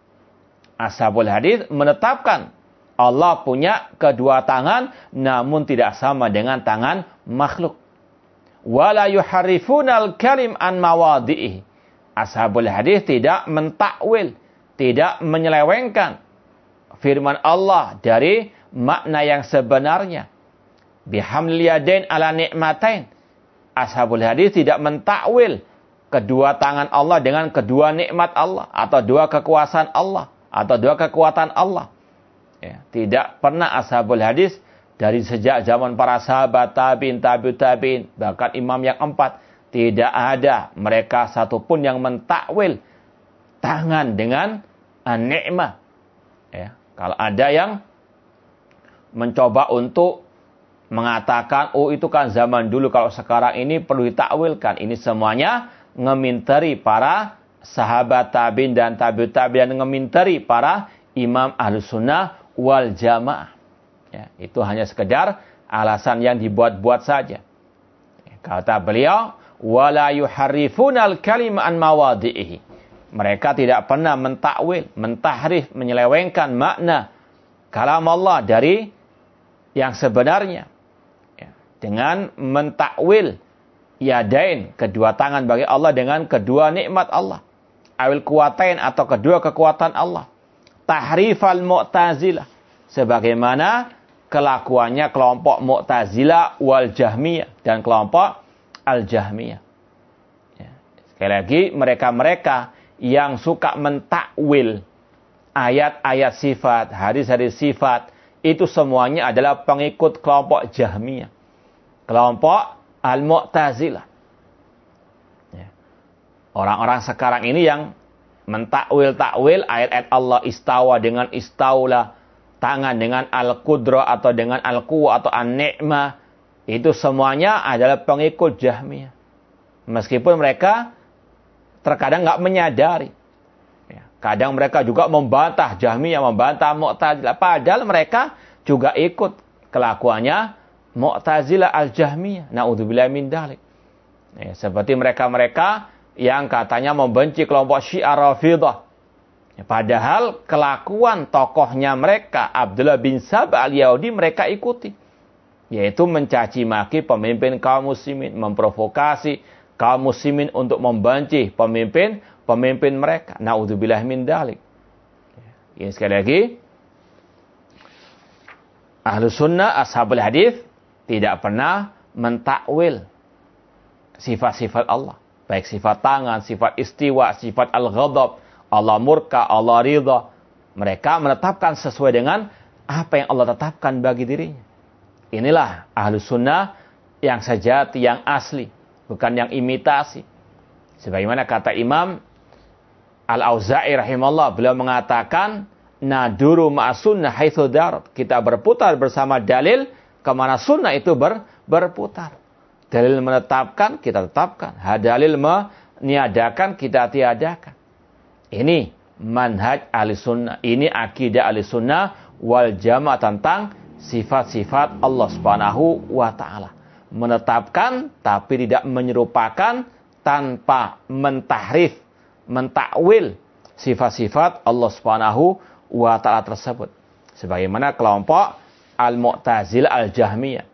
Ashabul hadis menetapkan Allah punya kedua tangan, namun tidak sama dengan tangan makhluk. Wala yuharrifunal kalim an mawadhi'i. Ashabul hadis tidak mentakwil, tidak menyelewengkan firman Allah dari makna yang sebenarnya. Bihamlil yadain ala ni'matain. Ashabul hadis tidak mentakwil kedua tangan Allah dengan kedua nikmat Allah, atau dua kekuasaan Allah, atau dua kekuatan Allah. Ya, tidak pernah ashabul hadis dari sejak zaman para sahabat, tabi'in, tabi'ut tabi'in, bahkan imam yang empat, tidak ada mereka satupun yang mentakwil tangan dengan an-ni'mah. Ya, kalau ada yang mencoba untuk mengatakan, oh itu kan zaman dulu, kalau sekarang ini perlu ditakwilkan. Ini semuanya ngeminteri para sahabat tabi'in dan tabi'ut tabi'in, ngeminteri para imam ahlus sunnah wal jamaah. Ya, itu hanya sekedar alasan yang dibuat-buat saja. Kata beliau, wala yuharrifunal kalima an mawadhi'ihi. Mereka tidak pernah mentakwil, mentahrif, menyelewengkan makna kalam Allah dari yang sebenarnya. Ya, dengan mentakwil yadain, kedua tangan bagi Allah dengan kedua nikmat Allah. Awil kuwatain, atau kedua kekuatan Allah. Tahrifal mu'tazilah, sebagaimana kelakuannya kelompok Mu'tazilah wal Jahmiyah dan kelompok Al-Jahmiyah. Ya. Sekali lagi, mereka-mereka yang suka mentakwil ayat-ayat sifat, hadis-hadis sifat, itu semuanya adalah pengikut kelompok Jahmiyah, kelompok Al-Mu'tazilah. Ya. Orang-orang sekarang ini yang mentakwil-takwil ayat-ayat Allah, istawa dengan istaula, tangan dengan al-qudra atau dengan al-quwa atau an-ni'mah, itu semuanya adalah pengikut Jahmiyah. Meskipun mereka terkadang nggak menyadari. Ya, kadang mereka juga membantah Jahmiyah, membantah Mu'tazilah. Padahal mereka juga ikut kelakuannya Mu'tazilah al-Jahmiyah. Na'udzubillah min dzalik. Ya, seperti mereka-mereka yang katanya membenci kelompok Syiah Rafidah. Ya, padahal kelakuan tokohnya mereka, Abdullah bin Saba al-Yahudi, mereka ikuti. Yaitu mencaci maki pemimpin kaum muslimin, memprovokasi kaum muslimin untuk membenci pemimpin-pemimpin mereka. Na'udzubillah min dzalik. Ini sekali lagi, Ahlus Sunnah, Ashabul Hadis tidak pernah mentakwil sifat-sifat Allah. Baik sifat tangan, sifat istiwa, sifat al-ghadab, Allah murka, Allah ridha. Mereka menetapkan sesuai dengan apa yang Allah tetapkan bagi dirinya. Inilah Ahlus Sunnah yang sejati, yang asli. Bukan yang imitasi. Sebagaimana kata Imam Al-Auza'i rahimahullah, beliau mengatakan, naduru ma'asunnah haitsu darat. Kita berputar bersama dalil kemana sunnah itu ber, berputar. Dalil menetapkan, kita tetapkan. Dalil meniadakan, kita tiadakan. Ini manhaj ahli sunnah. Ini akidah ahli sunnah wal jamaah tentang sifat-sifat Allah subhanahu wa ta'ala. Menetapkan tapi tidak menyerupakan, tanpa mentahrif, mentakwil sifat-sifat Allah subhanahu wa ta'ala tersebut. Sebagaimana kelompok Al-Mu'tazilah Al-Jahmiyah.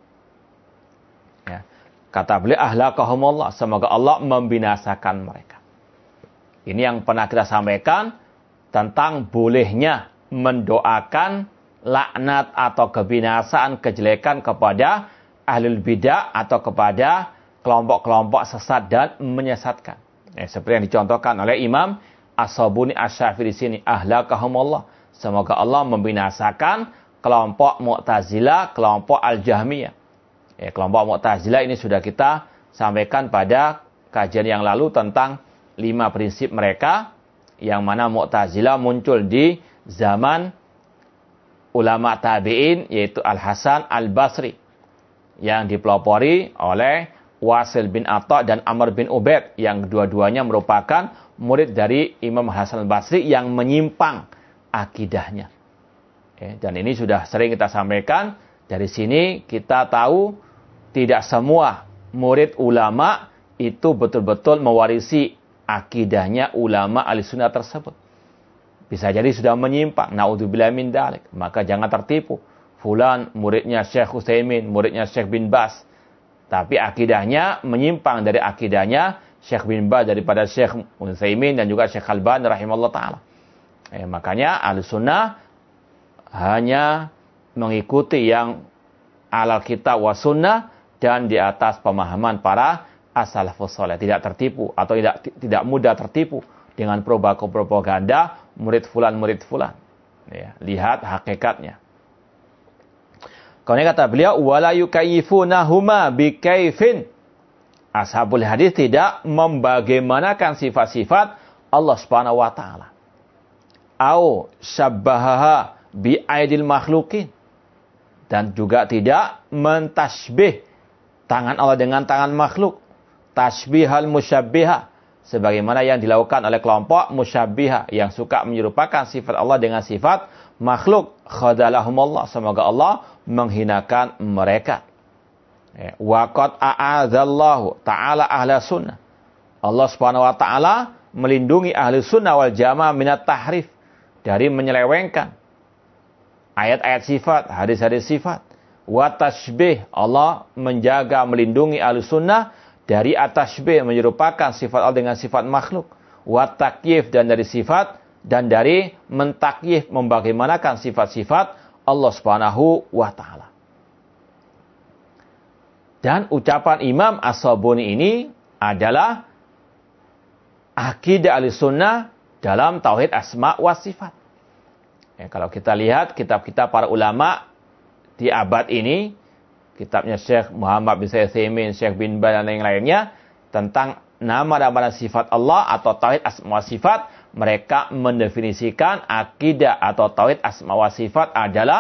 Ya. Kata beliau, ahlakahumullah, semoga Allah membinasakan mereka. Ini yang pernah kita sampaikan tentang bolehnya mendoakan laknat atau kebinasaan, kejelekan kepada ahlul bidah atau kepada kelompok-kelompok sesat dan menyesatkan. Ya, seperti yang dicontohkan oleh Imam As-Sabuni Asy-Syafi'i di sini, ahlakahumullah, semoga Allah membinasakan kelompok Mu'tazilah, kelompok Al-Jahmiyah. Ya, kelompok Mu'tazilah ini sudah kita sampaikan pada kajian yang lalu tentang lima prinsip mereka, yang mana Mu'tazilah muncul di zaman ulama tabi'in, yaitu Al-Hasan Al-Basri, yang dipelopori oleh Wasil bin Atha dan Amr bin Ubaid, yang dua-duanya merupakan murid dari Imam Hasan Al-Basri yang menyimpang akidahnya. Ya, dan ini sudah sering kita sampaikan. Dari sini kita tahu tidak semua murid ulama itu betul-betul mewarisi akidahnya ulama ahlussunnah tersebut. Bisa jadi sudah menyimpang. Na'udzubillah min dzalik. Maka jangan tertipu. Fulan muridnya Syekh Utsaimin, muridnya Syekh bin Bas. Tapi akidahnya menyimpang dari akidahnya Syekh bin Bas, daripada Syekh Utsaimin dan juga Syekh Albani rahimahullah ta'ala. Eh, makanya Ahlussunnah hanya mengikuti yang alal kitab wa sunnah dan di atas pemahaman para as-salafus saleh. Tidak tertipu atau tidak tidak mudah tertipu dengan propaganda murid fulan murid fulan. Ya, lihat hakikatnya. Kemudian kata beliau, wala yukayyifunahuma bikaifin. Ashabul hadis tidak membagaimanakan sifat-sifat Allah Subhanahu wa taala. Au syabbahaha bi aidil makhlukin. Dan juga tidak mentasbih tangan Allah dengan tangan makhluk. Tasbihal musyabbiha, sebagaimana yang dilakukan oleh kelompok musyabbiha yang suka menyerupakan sifat Allah dengan sifat makhluk. Khadalahumullah, semoga Allah menghinakan mereka. Wa qad a'adzallahu ta'ala ahla sunnah. Allah Subhanahu wa taala melindungi ahli sunnah wal jamaah minat tahrif, dari menyelewengkan ayat-ayat sifat, hadis-hadis sifat. Wa tashbih, Allah menjaga melindungi ahli sunnah dari at-tashbih, menyerupakan sifat Allah dengan sifat makhluk. Wa takyif, dan dari sifat dan dari mentakyif, membagaimanakan sifat-sifat Allah Subhanahu wa taala. Dan ucapan Imam As-Sabuni ini adalah akidah Ahlussunnah dalam tauhid asma wa sifat. Ya, kalau kita lihat kitab-kitab para ulama di abad ini, kitabnya Syekh Muhammad bin Utsaimin, Syekh bin Baz dan lain-lainnya tentang nama-nama dan sifat Allah atau tauhid asma wa sifat, mereka mendefinisikan akidah atau tauhid asma wa sifat adalah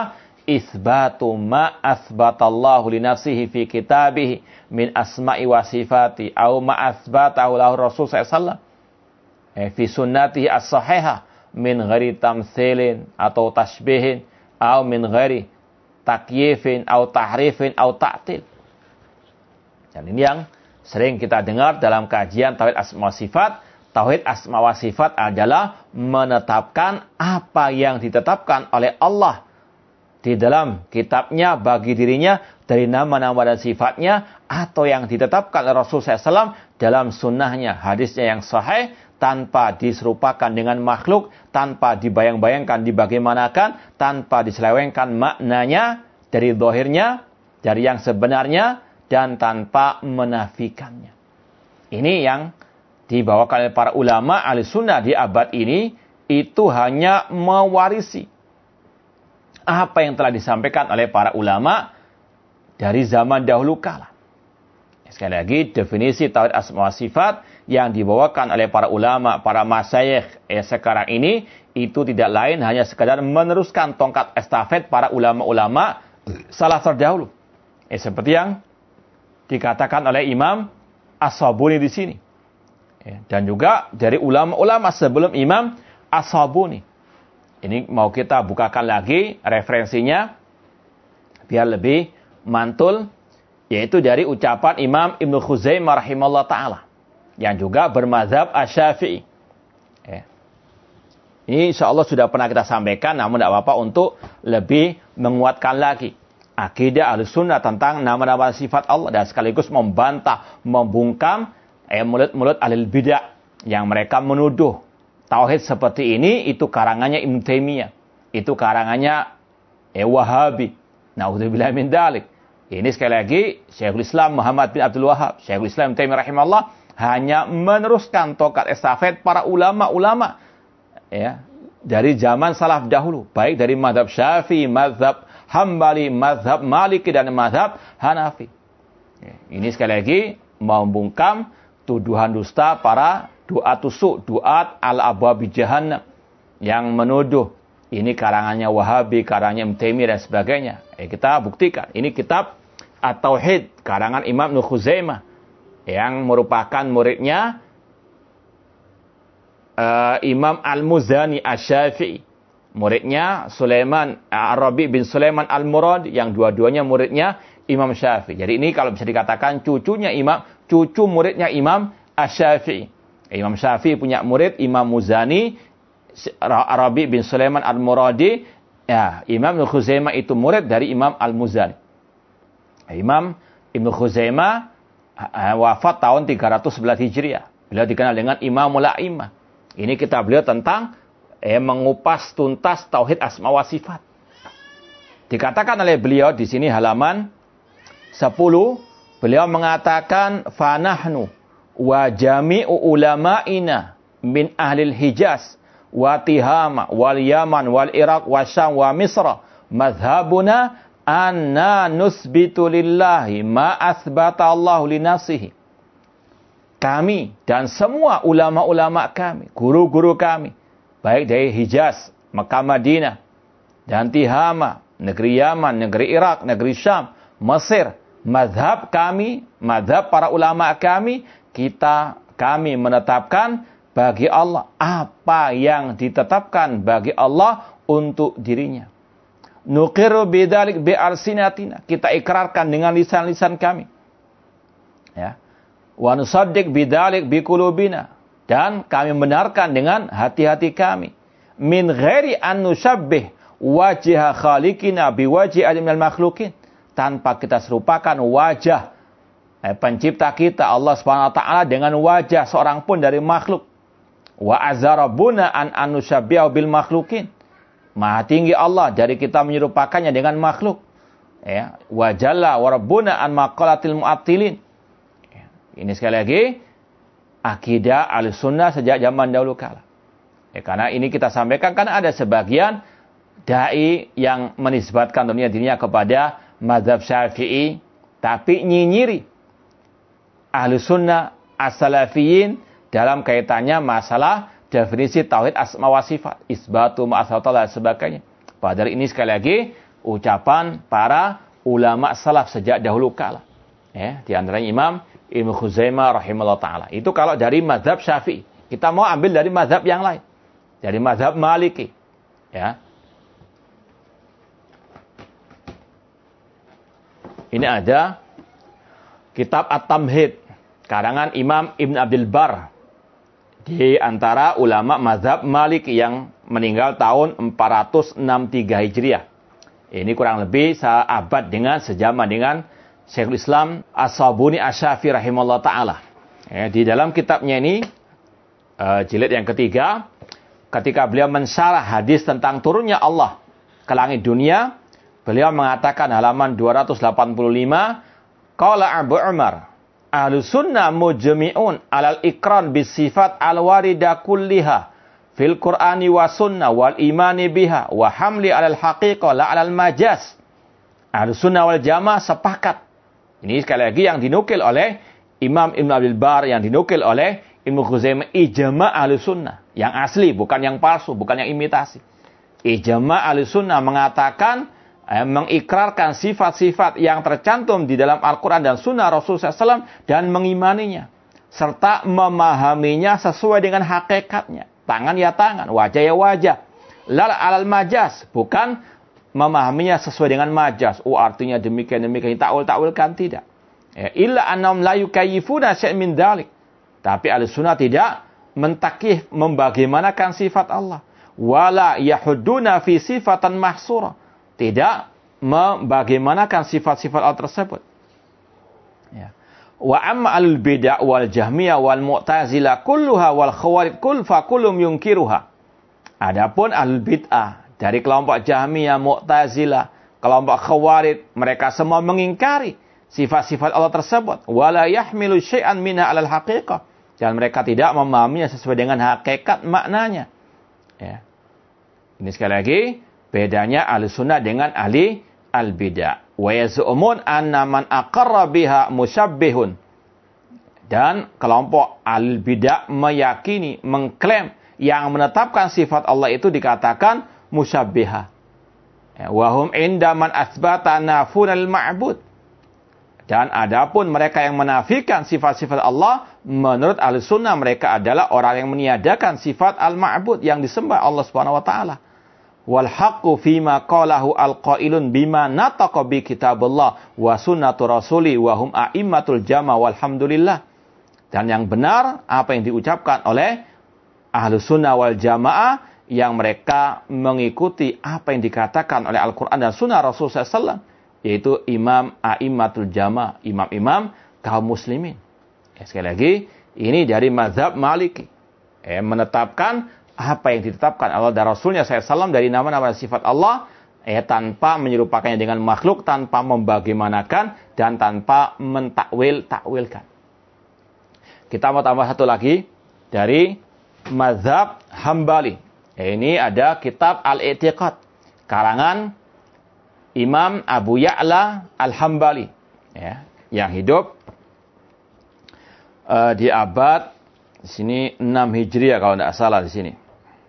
isbatu ma asbatallahu li nafsihi fi kitabihi min asma'i wa sifati au ma asbatahu lahu Rasul sallallahu alaihi wasallam eh, fi sunnatihi as-sahihah min ghairi tamtsilin atau tasbihin au min ghairi takyifin au tahrifin au ta'til. Dan ini yang sering kita dengar dalam kajian tauhid asma wa sifat. Tauhid asma wa sifat adalah menetapkan apa yang ditetapkan oleh Allah di dalam kitabnya bagi dirinya dari nama-nama dan sifatnya, atau yang ditetapkan oleh Rasul sallallahu alaihi wasallam dalam sunnahnya, hadisnya yang sahih, tanpa diserupakan dengan makhluk, tanpa dibayang-bayangkan dibagaimanakan, tanpa diselewengkan maknanya dari zahirnya, dari yang sebenarnya, dan tanpa menafikannya. Ini yang dibawakan oleh para ulama ahli sunnah di abad ini, itu hanya mewarisi apa yang telah disampaikan oleh para ulama dari zaman dahulu kala. Sekali lagi, definisi tauhid asma wa sifat yang dibawakan oleh para ulama, para masyayikh eh, sekarang ini, itu tidak lain hanya sekadar meneruskan tongkat estafet para ulama-ulama salah terdahulu. Eh, seperti yang dikatakan oleh Imam As-Sabuni di sini. Dan juga dari ulama-ulama sebelum Imam As-Sabuni. Ini mau kita bukakan lagi referensinya biar lebih mantul, yaitu dari ucapan Imam Ibnu Khuzaimah rahimahullah ta'ala, yang juga bermazhab Asy-Syafi'i. Ini insya Allah sudah pernah kita sampaikan, namun tidak apa-apa untuk lebih menguatkan lagi akidah Ahlussunnah tentang nama-nama sifat Allah, dan sekaligus membantah, membungkam Eh, mulut-mulut ahli bidah yang mereka menuduh tauhid seperti ini itu karangannya Ibnu Taimiyah, itu karangannya eh, Wahabi. Naudzubillah min dzalik. Ini sekali lagi Syekhul Islam Muhammad bin Abdul Wahhab, Syekhul Islam Taimiyah rahimahullah hanya meneruskan tongkat estafet para ulama-ulama ya dari zaman salaf dahulu, baik dari mazhab Syafi'i, mazhab Hambali, mazhab Maliki, dan mazhab Hanafi. Ya, ini sekali lagi membungkam tuduhan dusta para duat tusuk, duat al-abwabi jahannam yang menuduh ini karangannya Wahabi, karangannya Ibnu Taimiyah dan sebagainya. Eh, kita buktikan. Ini kitab At-Tauhid karangan Imam Ibnu Khuzaimah yang merupakan muridnya uh, Imam Al-Muzani Asy-Syafi'i. Muridnya Sulaiman Ar-Rabi bin Sulaiman Al-Muradi yang dua-duanya muridnya Imam Syafi'i. Jadi ini kalau bisa dikatakan cucunya Imam, cucu muridnya Imam Asy-Syafi'i. Imam Syafi'i punya murid Imam Muzani, Arabi bin Sulaiman Al-Muradi. Ya, Imam Ibnu Khuzaimah itu murid dari Imam Al-Muzani. Imam Ibnu Khuzaimah wafat tahun tiga ratus sebelas Hijriah. Beliau dikenal dengan Imamul A'immah. Ini kitab beliau tentang eh, mengupas tuntas tauhid asma wa sifat. Dikatakan oleh beliau di sini halaman sepuluh, beliau mengatakan fanahnu wa jami'u ulama'ina min ahlil Hijaz wa Tihama wal Yaman wal Iraq wa Syam wa Misra madhabuna anna nusbitu lillahi ma asbata Allahu li nafsihi. Kami dan semua ulama-ulama kami, guru-guru kami, baik dari Hijaz, Mekah, Madinah, dan Tihama, negeri Yaman, negeri Irak, negeri Syam, Mesir, mazhab kami, mazhab para ulama kami, kita kami menetapkan bagi Allah apa yang ditetapkan bagi Allah untuk dirinya. Nuqiru bidzalik bi alsinatina, kita ikrarkan dengan lisan-lisan kami. Ya. Wa nusaddiq bidzalik bi qulubina, dan kami benarkan dengan hati-hati kami. Min ghairi an nusyabbih wajha khaliqina bi wajhi al makhluqin, tanpa kita serupakan wajah eh, pencipta kita Allah Subhanahu wa taala dengan wajah seorang pun dari makhluk. Wa azarabuna an anusyabihu bil makhluqin, maha tinggi Allah dari kita menyerupakannya dengan makhluk. Ya, wa jalla wa rabbuna an maqalatil mu'attilin. Ya, ini sekali lagi akidah Ahlussunnah sejak zaman dahulu kala. Ya, karena ini kita sampaikan karena ada sebagian dai yang menisbatkan dunia dirinya kepada mazhab Syafi'i, tapi nyinyiri Ahlussunnah as-salafiyin dalam kaitannya masalah definisi tauhid asma wa sifat, isbatu ma'asatullah dan sebagainya. Padahal ini sekali lagi ucapan para ulama salaf sejak dahulu kala. Ya, di antaranya Imam Ibnu Khuzaimah rahimahullah taala. Itu kalau dari mazhab Syafi'i. Kita mau ambil dari mazhab yang lain. Dari mazhab Maliki. Ya. Ini ada kitab At-Tamhid karangan Imam Ibn Abdul Bar di antara ulama mazhab Maliki yang meninggal tahun empat ratus enam puluh tiga Hijriah. Ini kurang lebih seabad dengan sejaman dengan Syekhul Islam As-Sabuni Asy-Syafi'i rahimahullah taala. Ya, di dalam kitabnya ini uh, jilid yang ketiga, ketika beliau mensyarah hadis tentang turunnya Allah ke langit dunia, beliau mengatakan halaman dua ratus delapan puluh lima, qala Abu Umar, Ahlus Sunnah mujmi'un 'alal iqrar bis sifat al-warida kulliha fil Qur'ani wa sunnah wal imani biha wa hamli 'alal haqiqah la 'alal majaz. Ahlus Sunnah wal Jamaah sepakat. Ini sekali lagi yang dinukil oleh Imam Ibn Abdul Bar, yang dinukil oleh Ibnu Khuzaimah, ijma' Ahlus Sunnah yang asli, bukan yang palsu, bukan yang imitasi. Ijma' Ahlus Sunnah mengatakan, eh, mengikrarkan sifat-sifat yang tercantum di dalam Al-Quran dan Sunnah Rasulullah shallallahu alaihi wasallam dan mengimaninya, serta memahaminya sesuai dengan hakikatnya. Tangan ya tangan, wajah ya wajah. Lal alal majaz, bukan memahaminya sesuai dengan majaz. Oh, artinya demikian demikian, takwil-takwilkan tidak. Ya, illa annahum la yukayyifuna syai'an min dzalik. Tapi Ahlussunnah tidak mentakif, membagaimanakan sifat Allah. Wala yahudduna fi sifatan mahsura. Tidak membagaimanakan sifat-sifat Allah tersebut. Ya. Wa amma al-bid'ah wal jahmiyah wal mu'tazilah kulluha wal khawarij kull fa kullum yunkiruha. Adapun al-bid'ah dari kelompok Jahmiyah, Mu'tazilah, kelompok Khawarij, mereka semua mengingkari sifat-sifat Allah tersebut. Wala yahmilu syai'an minha 'alal haqiqah. Dan mereka tidak memahaminya sesuai dengan hakikat maknanya. Ya. Ini sekali lagi bedanya Ahlussunnah dengan ahli al-bid'ah. Wa yaz'umun anna man aqarra biha musyabbihun. Dan kelompok al-bid'ah meyakini, mengklaim yang menetapkan sifat Allah itu dikatakan musyabbihah. Wa hum inda man atsbata nafunal ma'bud. Dan adapun mereka yang menafikan sifat-sifat Allah, menurut Ahlussunnah mereka adalah orang yang meniadakan sifat al-ma'bud yang disembah Allah Subhanahu wa taala. Wal haqqu fima qalahu al-qailun bima nataqa bi kitabillah wa sunnatu rasuli wa hum a'immatul jama walhamdulillah. Dan yang benar apa yang diucapkan oleh Ahlussunnah wal Jamaah yang mereka mengikuti apa yang dikatakan oleh Al-Quran dan Sunnah Rasulullah shallallahu alaihi wasallam, yaitu imam a'immatul jama, imam-imam kaum muslimin. Ya, sekali lagi, ini dari mazhab Maliki. Eh, menetapkan apa yang ditetapkan Allah dan Rasulnya shallallahu alaihi wasallam dari nama-nama sifat Allah, eh, tanpa menyerupakannya dengan makhluk, tanpa membagaimanakan, dan tanpa mentakwil-takwilkan. Kita mau tambah satu lagi dari mazhab Hambali. Ini ada kitab Al-I'tiqad karangan Imam Abu Ya'la Al-Hambali, ya, yang hidup uh, di abad di sini enam Hijriah kalau tidak salah di sini.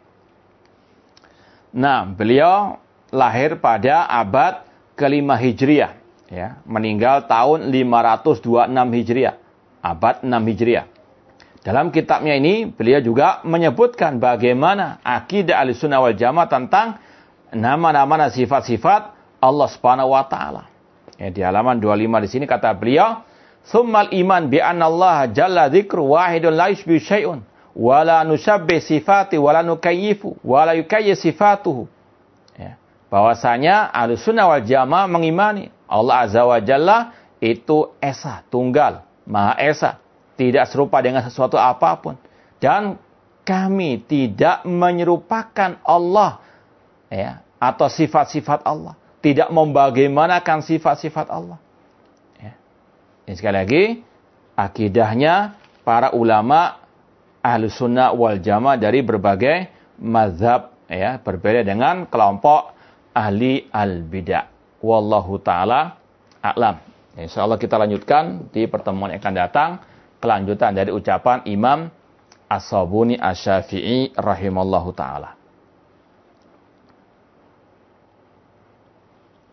Nah, beliau lahir pada abad kelima Hijriah, ya, meninggal tahun lima ratus dua puluh enam Hijriah, abad enam Hijriah. Dalam kitabnya ini, beliau juga menyebutkan bagaimana akidah Ahlussunnah wal Jamaah tentang nama-nama dan sifat-sifat Allah Subhanahu wa taala. Ya, di halaman dua puluh lima di sini kata beliau, "Tsummal iman bi anna Allah jalla dzikru wahidun la yushbihu syai'un wa la nushabbih sifati wa la nukayyifu wa la yukayyif sifatuhu." Ya, bahwasanya Ahlussunnah wal Jamaah mengimani Allah Azza wa Jalla itu esa, tunggal, maha esa, tidak serupa dengan sesuatu apapun. Dan kami tidak menyerupakan Allah, ya, atau sifat-sifat Allah. Tidak membagaimanakan sifat-sifat Allah. Ya. Ini sekali lagi, akidahnya para ulama Ahlussunnah wal Jamaah dari berbagai mazhab, ya, berbeda dengan kelompok ahli al-bid'ah. Wallahu ta'ala a'lam. Insyaallah kita lanjutkan di pertemuan yang akan datang. Kelanjutan dari ucapan Imam As-Sabuni Asy-Syafi'i rahimallahu ta'ala.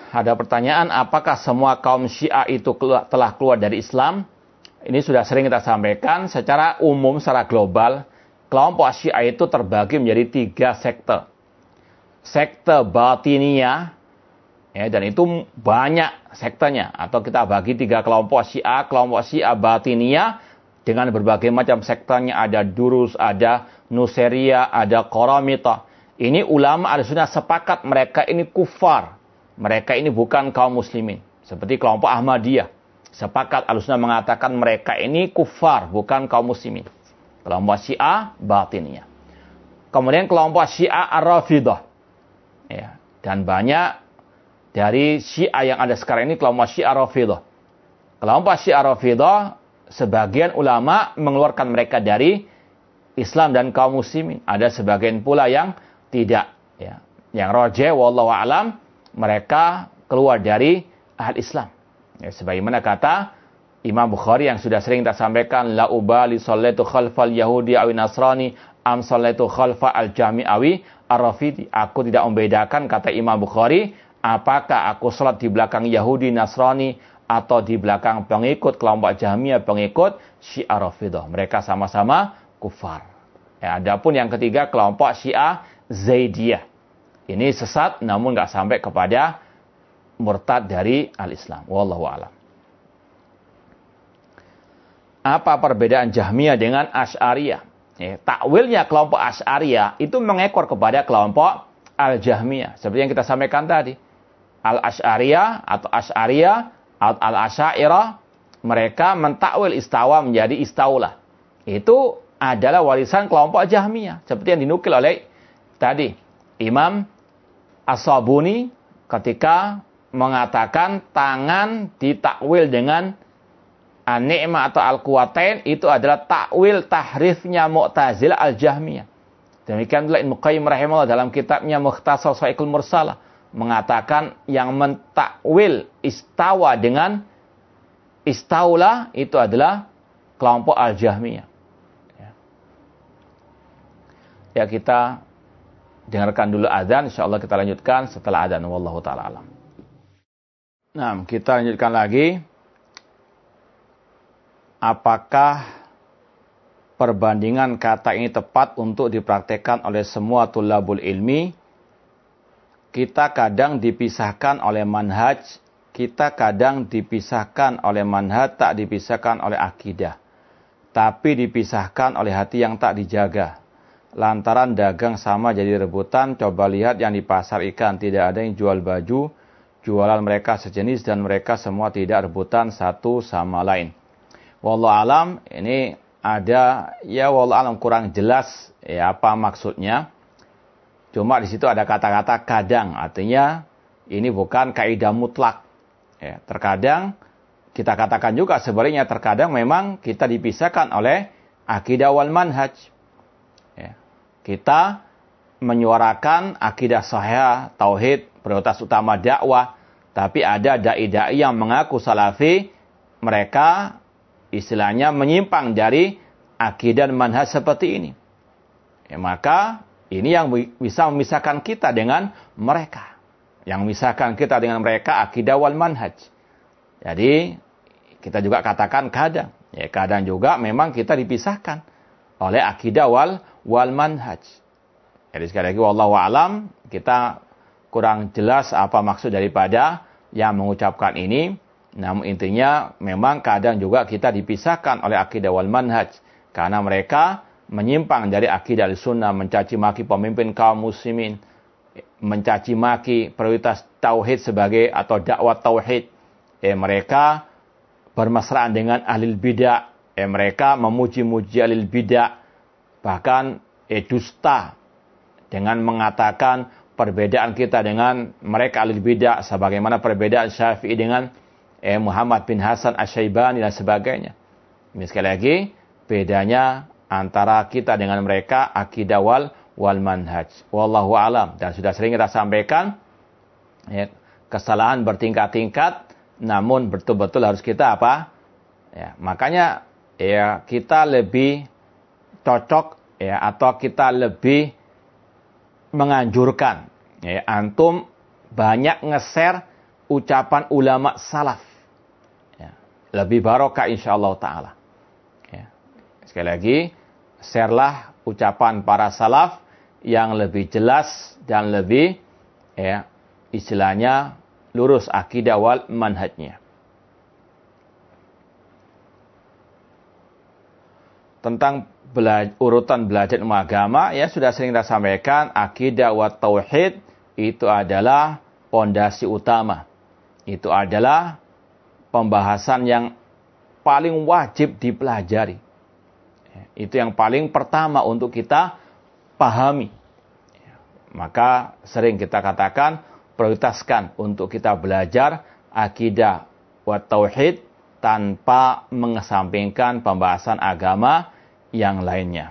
ada pertanyaan, apakah semua kaum Syiah itu keluar, telah keluar dari Islam? Ini sudah sering kita sampaikan. Secara umum, secara global, kelompok Syiah itu terbagi menjadi tiga sekte. Sekte Batiniyah, ya, dan itu banyak sektenya. Atau kita bagi tiga kelompok Syiah. Kelompok Syiah Batiniyah dengan berbagai macam sektenya. Ada Durus, ada Nusairiyah, ada Qaramita. Ini ulama Ahlussunnah sepakat mereka ini kufar. Mereka ini bukan kaum muslimin. Seperti kelompok Ahmadiyah. Sepakat Ahlussunnah mengatakan mereka ini kufar, bukan kaum muslimin. Kelompok Syiah Batiniyah. Kemudian kelompok Syiah Ar-Rafidah. Ya, dan banyak dari Syiah yang ada sekarang ini kelompok Syiah Ar-Rafidah. Kelompok Syiah Ar-Rafidah, sebagian ulama mengeluarkan mereka dari Islam dan kaum muslimin. Ada sebagian pula yang tidak. Ya. Yang rajih wallahu a'lam, mereka keluar dari ahli Islam. Ya, sebagaimana kata Imam Bukhari yang sudah sering kita sampaikan, la ubali sallaitu khalfal yahudi awi nasrani am sallaitu khalfa al-jami awi ar-rafidi. Aku tidak membedakan, kata Imam Bukhari, apakah aku salat di belakang Yahudi Nasrani atau di belakang pengikut kelompok Jahmiyah, pengikut Syiah Rafidah. Mereka sama-sama kufar. Ya, adapun yang ketiga kelompok Syiah Zaidiyah. Ini sesat namun nggak sampai kepada murtad dari al-Islam. Wallahu a'lam. Apa perbedaan Jahmiyah dengan Asy'ariyah? Ya, takwilnya kelompok Asy'ariyah itu mengekor kepada kelompok Al-Jahmiyah. Seperti yang kita sampaikan tadi. Al-Asy'ariyah atau Asy'ariyah atau Al-Asy'ariyah, mereka mentakwil istawa menjadi istaulah. Itu adalah warisan kelompok Jahmiyah. Seperti yang dinukil oleh tadi Imam As-Sabuni ketika mengatakan tangan ditakwil dengan an-ni'mah atau al-quwatain, itu adalah takwil tahrifnya Mu'tazilah al-Jahmiyah. Demikian pula Ibnu Qayyim rahimahullah dalam kitabnya Mukhtasar Sa'iqul Mursalah mengatakan yang mentakwil istawa dengan istaula itu adalah kelompok al-Jahmiyah. Ya. ya kita dengarkan dulu azan, insyaallah kita lanjutkan setelah azan. Wallahu ta'ala alam. Nah, kita lanjutkan lagi. Apakah perbandingan kata ini tepat untuk dipraktekkan oleh semua tulabul ilmi? Kita kadang dipisahkan oleh manhaj, kita kadang dipisahkan oleh manhaj, tak dipisahkan oleh akidah. Tapi dipisahkan oleh hati yang tak dijaga. Lantaran dagang sama jadi rebutan, coba lihat yang di pasar ikan. Tidak ada yang jual baju, jualan mereka sejenis dan mereka semua tidak rebutan satu sama lain. Wallahu alam, ini ada, ya wallahu alam kurang jelas ya apa maksudnya. Cuma di situ ada kata-kata kadang, artinya ini bukan kaidah mutlak. Ya, terkadang kita katakan juga sebaliknya, terkadang memang kita dipisahkan oleh akidah wal manhaj. Ya, kita menyuarakan akidah sahih, tauhid, prioritas utama dakwah, tapi ada dai-dai yang mengaku salafi, mereka istilahnya menyimpang dari akidah dan manhaj seperti ini. Ya, maka ini yang bisa memisahkan kita dengan mereka. Yang memisahkan kita dengan mereka akidah wal manhaj. Jadi kita juga katakan kadang. Ya, kadang juga memang kita dipisahkan oleh akidah wal, wal manhaj. Jadi sekali lagi wallahu a'lam, kita kurang jelas apa maksud daripada yang mengucapkan ini. Namun intinya memang kadang juga kita dipisahkan oleh akidah wal manhaj. Karena mereka menyimpang dari akidah al-sunnah, mencaci maki pemimpin kaum muslimin, mencaci maki prioritas tauhid sebagai atau dakwah tauhid. Eh, mereka bermesraan dengan ahli bidah. Eh, mereka memuji-muji ahli bidah. Bahkan eh, dusta dengan mengatakan perbedaan kita dengan mereka ahli bidah sebagaimana perbedaan Syafi'i dengan eh, Muhammad bin Hasan Asy-Syaibani dan sebagainya. Ini sekali lagi bedanya antara kita dengan mereka akidah wal wal manhaj. Wallahu alam. Dan sudah sering kita sampaikan ya, kesalahan bertingkat-tingkat, namun betul-betul harus kita apa? Ya, makanya ya kita lebih cocok ya atau kita lebih menganjurkan ya antum banyak nge-share ucapan ulama salaf. Ya, lebih barokah insyaallah ta'ala. Ya. Sekali lagi, sharelah ucapan para salaf yang lebih jelas dan lebih ya, istilahnya lurus akidah wal manhajnya. Tentang bela- urutan belajar ilmu agama, ya sudah sering kita sampaikan, akidah wa tauhid itu adalah pondasi utama. Itu adalah pembahasan yang paling wajib dipelajari. Itu yang paling pertama untuk kita pahami. Maka sering kita katakan, prioritaskan untuk kita belajar akidah wa tauhid tanpa mengesampingkan pembahasan agama yang lainnya.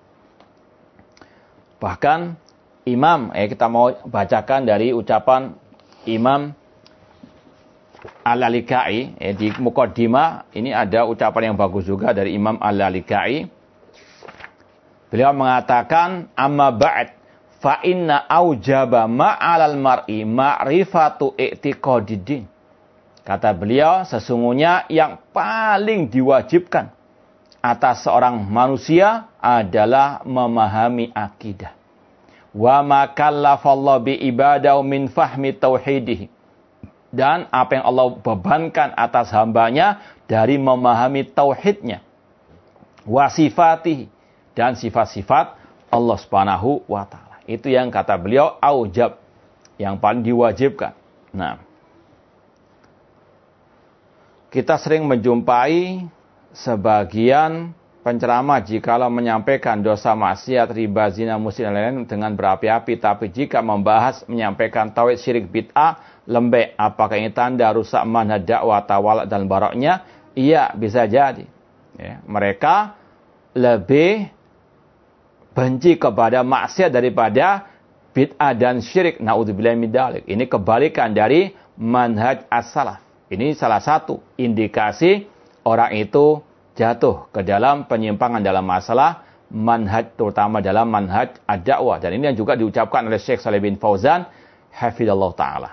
Bahkan Imam, eh, kita mau bacakan dari ucapan Imam Al-Lalikai, eh, di Muqaddimah, ini ada ucapan yang bagus juga dari Imam Al-Lalikai. Beliau mengatakan, amma ba'd, fa inna aujaba ma'alal mar'i ma'rifatu i'tiqadiddin. Kata beliau, sesungguhnya yang paling diwajibkan atas seorang manusia adalah memahami akidah. Wa ma kallafallahu bi ibadahu min fahmi tauhidihi. Dan apa yang Allah bebankan atas hambanya dari memahami tauhidnya. Wa sifatihi. Dan sifat-sifat Allah Subhanahu wa ta'ala. Itu yang kata beliau aujab, yang paling diwajibkan. Nah, kita sering menjumpai sebagian penceramah jikalau menyampaikan dosa maksiat, riba, zina, musyrik dan lain-lain dengan berapi-api, tapi jika membahas menyampaikan tauhid, syirik, bid'ah, lembek, apakah ini tanda rusak manhaj dakwah, tawalak dan baroknya? Iya, bisa jadi. Ya, mereka lebih benci kepada maksiat daripada bid'ah dan syirik. Na'udzubillahi min dzalik. Ini kebalikan dari manhaj as-salaf. Ini salah satu indikasi orang itu jatuh ke dalam penyimpangan dalam masalah manhaj, terutama dalam manhaj ad-da'wah. Dan ini yang juga diucapkan oleh Syekh Shalih bin Fauzan, hafizallahu ta'ala.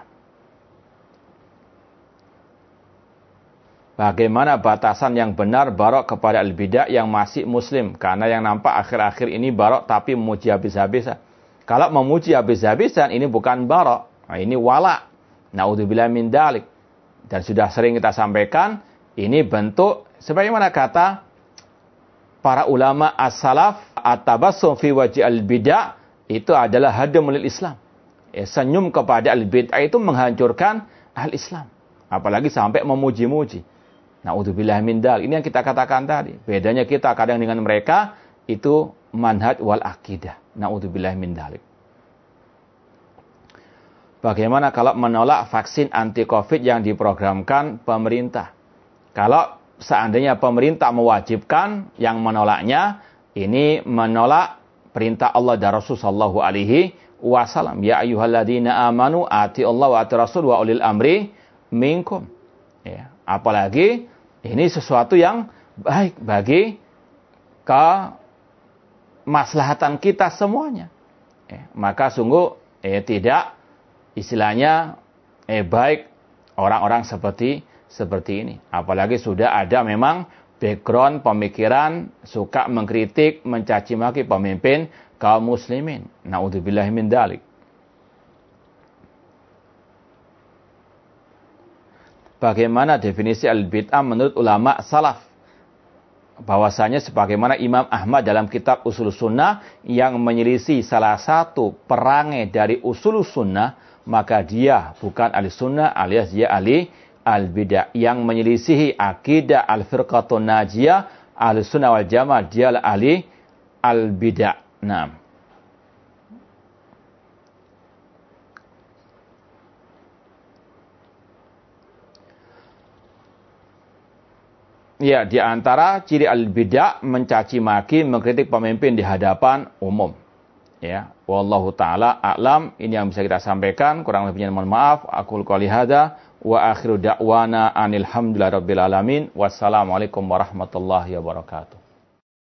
Bagaimana batasan yang benar barok kepada al-bidah yang masih muslim? Karena yang nampak akhir-akhir ini barok tapi memuji habis-habisan. Kalau memuji habis-habisan, ini bukan barok. Nah, ini wala. Na'udzubillahi min dzalik. Dan sudah sering kita sampaikan, ini bentuk, sebagaimana kata para ulama as-salaf, at-tabassum fi wajhi al-bid'ah, itu adalah hadamul Islam. Ya, senyum kepada al-bid'ah itu menghancurkan al-Islam. Apalagi sampai memuji-muji. Na'udzubillah min dzalik. Ini yang kita katakan tadi. Bedanya kita kadang dengan mereka, itu manhaj wal akidah. Na'udzubillah min dzalik. Bagaimana kalau menolak vaksin anti-Covid yang diprogramkan pemerintah? Kalau seandainya pemerintah mewajibkan, yang menolaknya, ini menolak perintah Allah dan Rasul sallallahu alaihi wasallam. Ya ayyuhalladzina amanu ati Allah wa ati Rasul wa ulil amri minkum. Ya, apalagi ini sesuatu yang baik bagi kemaslahatan kita semuanya. Ya, maka sungguh eh, tidak istilahnya eh baik orang-orang seperti seperti ini. Apalagi sudah ada memang background pemikiran suka mengkritik, mencaci maki pemimpin kaum muslimin. Na'udzubillahi min dzalik. Bagaimana definisi al-bid'ah menurut ulama salaf? Bahwasanya sebagaimana Imam Ahmad dalam kitab Ushul Sunnah yang menyelisih salah satu perangai dari Ushul Sunnah, maka dia bukan ahli sunnah alias dia ahli al-bid'ah. Yang menyelisihi akidah al-firqatun najiyah, ahli sunnah wal jamaah, dia ahli al-bid'ah. Nah, ya, di antara ciri al-bid'ah mencaci maki, mengkritik pemimpin di hadapan umum. Ya, wallahu taala a'lam. Ini yang bisa kita sampaikan, kurang lebihnya mohon maaf. Aqul qouli hadza wa akhiru da'wana anil hamdulillahi rabbil alamin. Wassalamualaikum warahmatullahi wabarakatuh.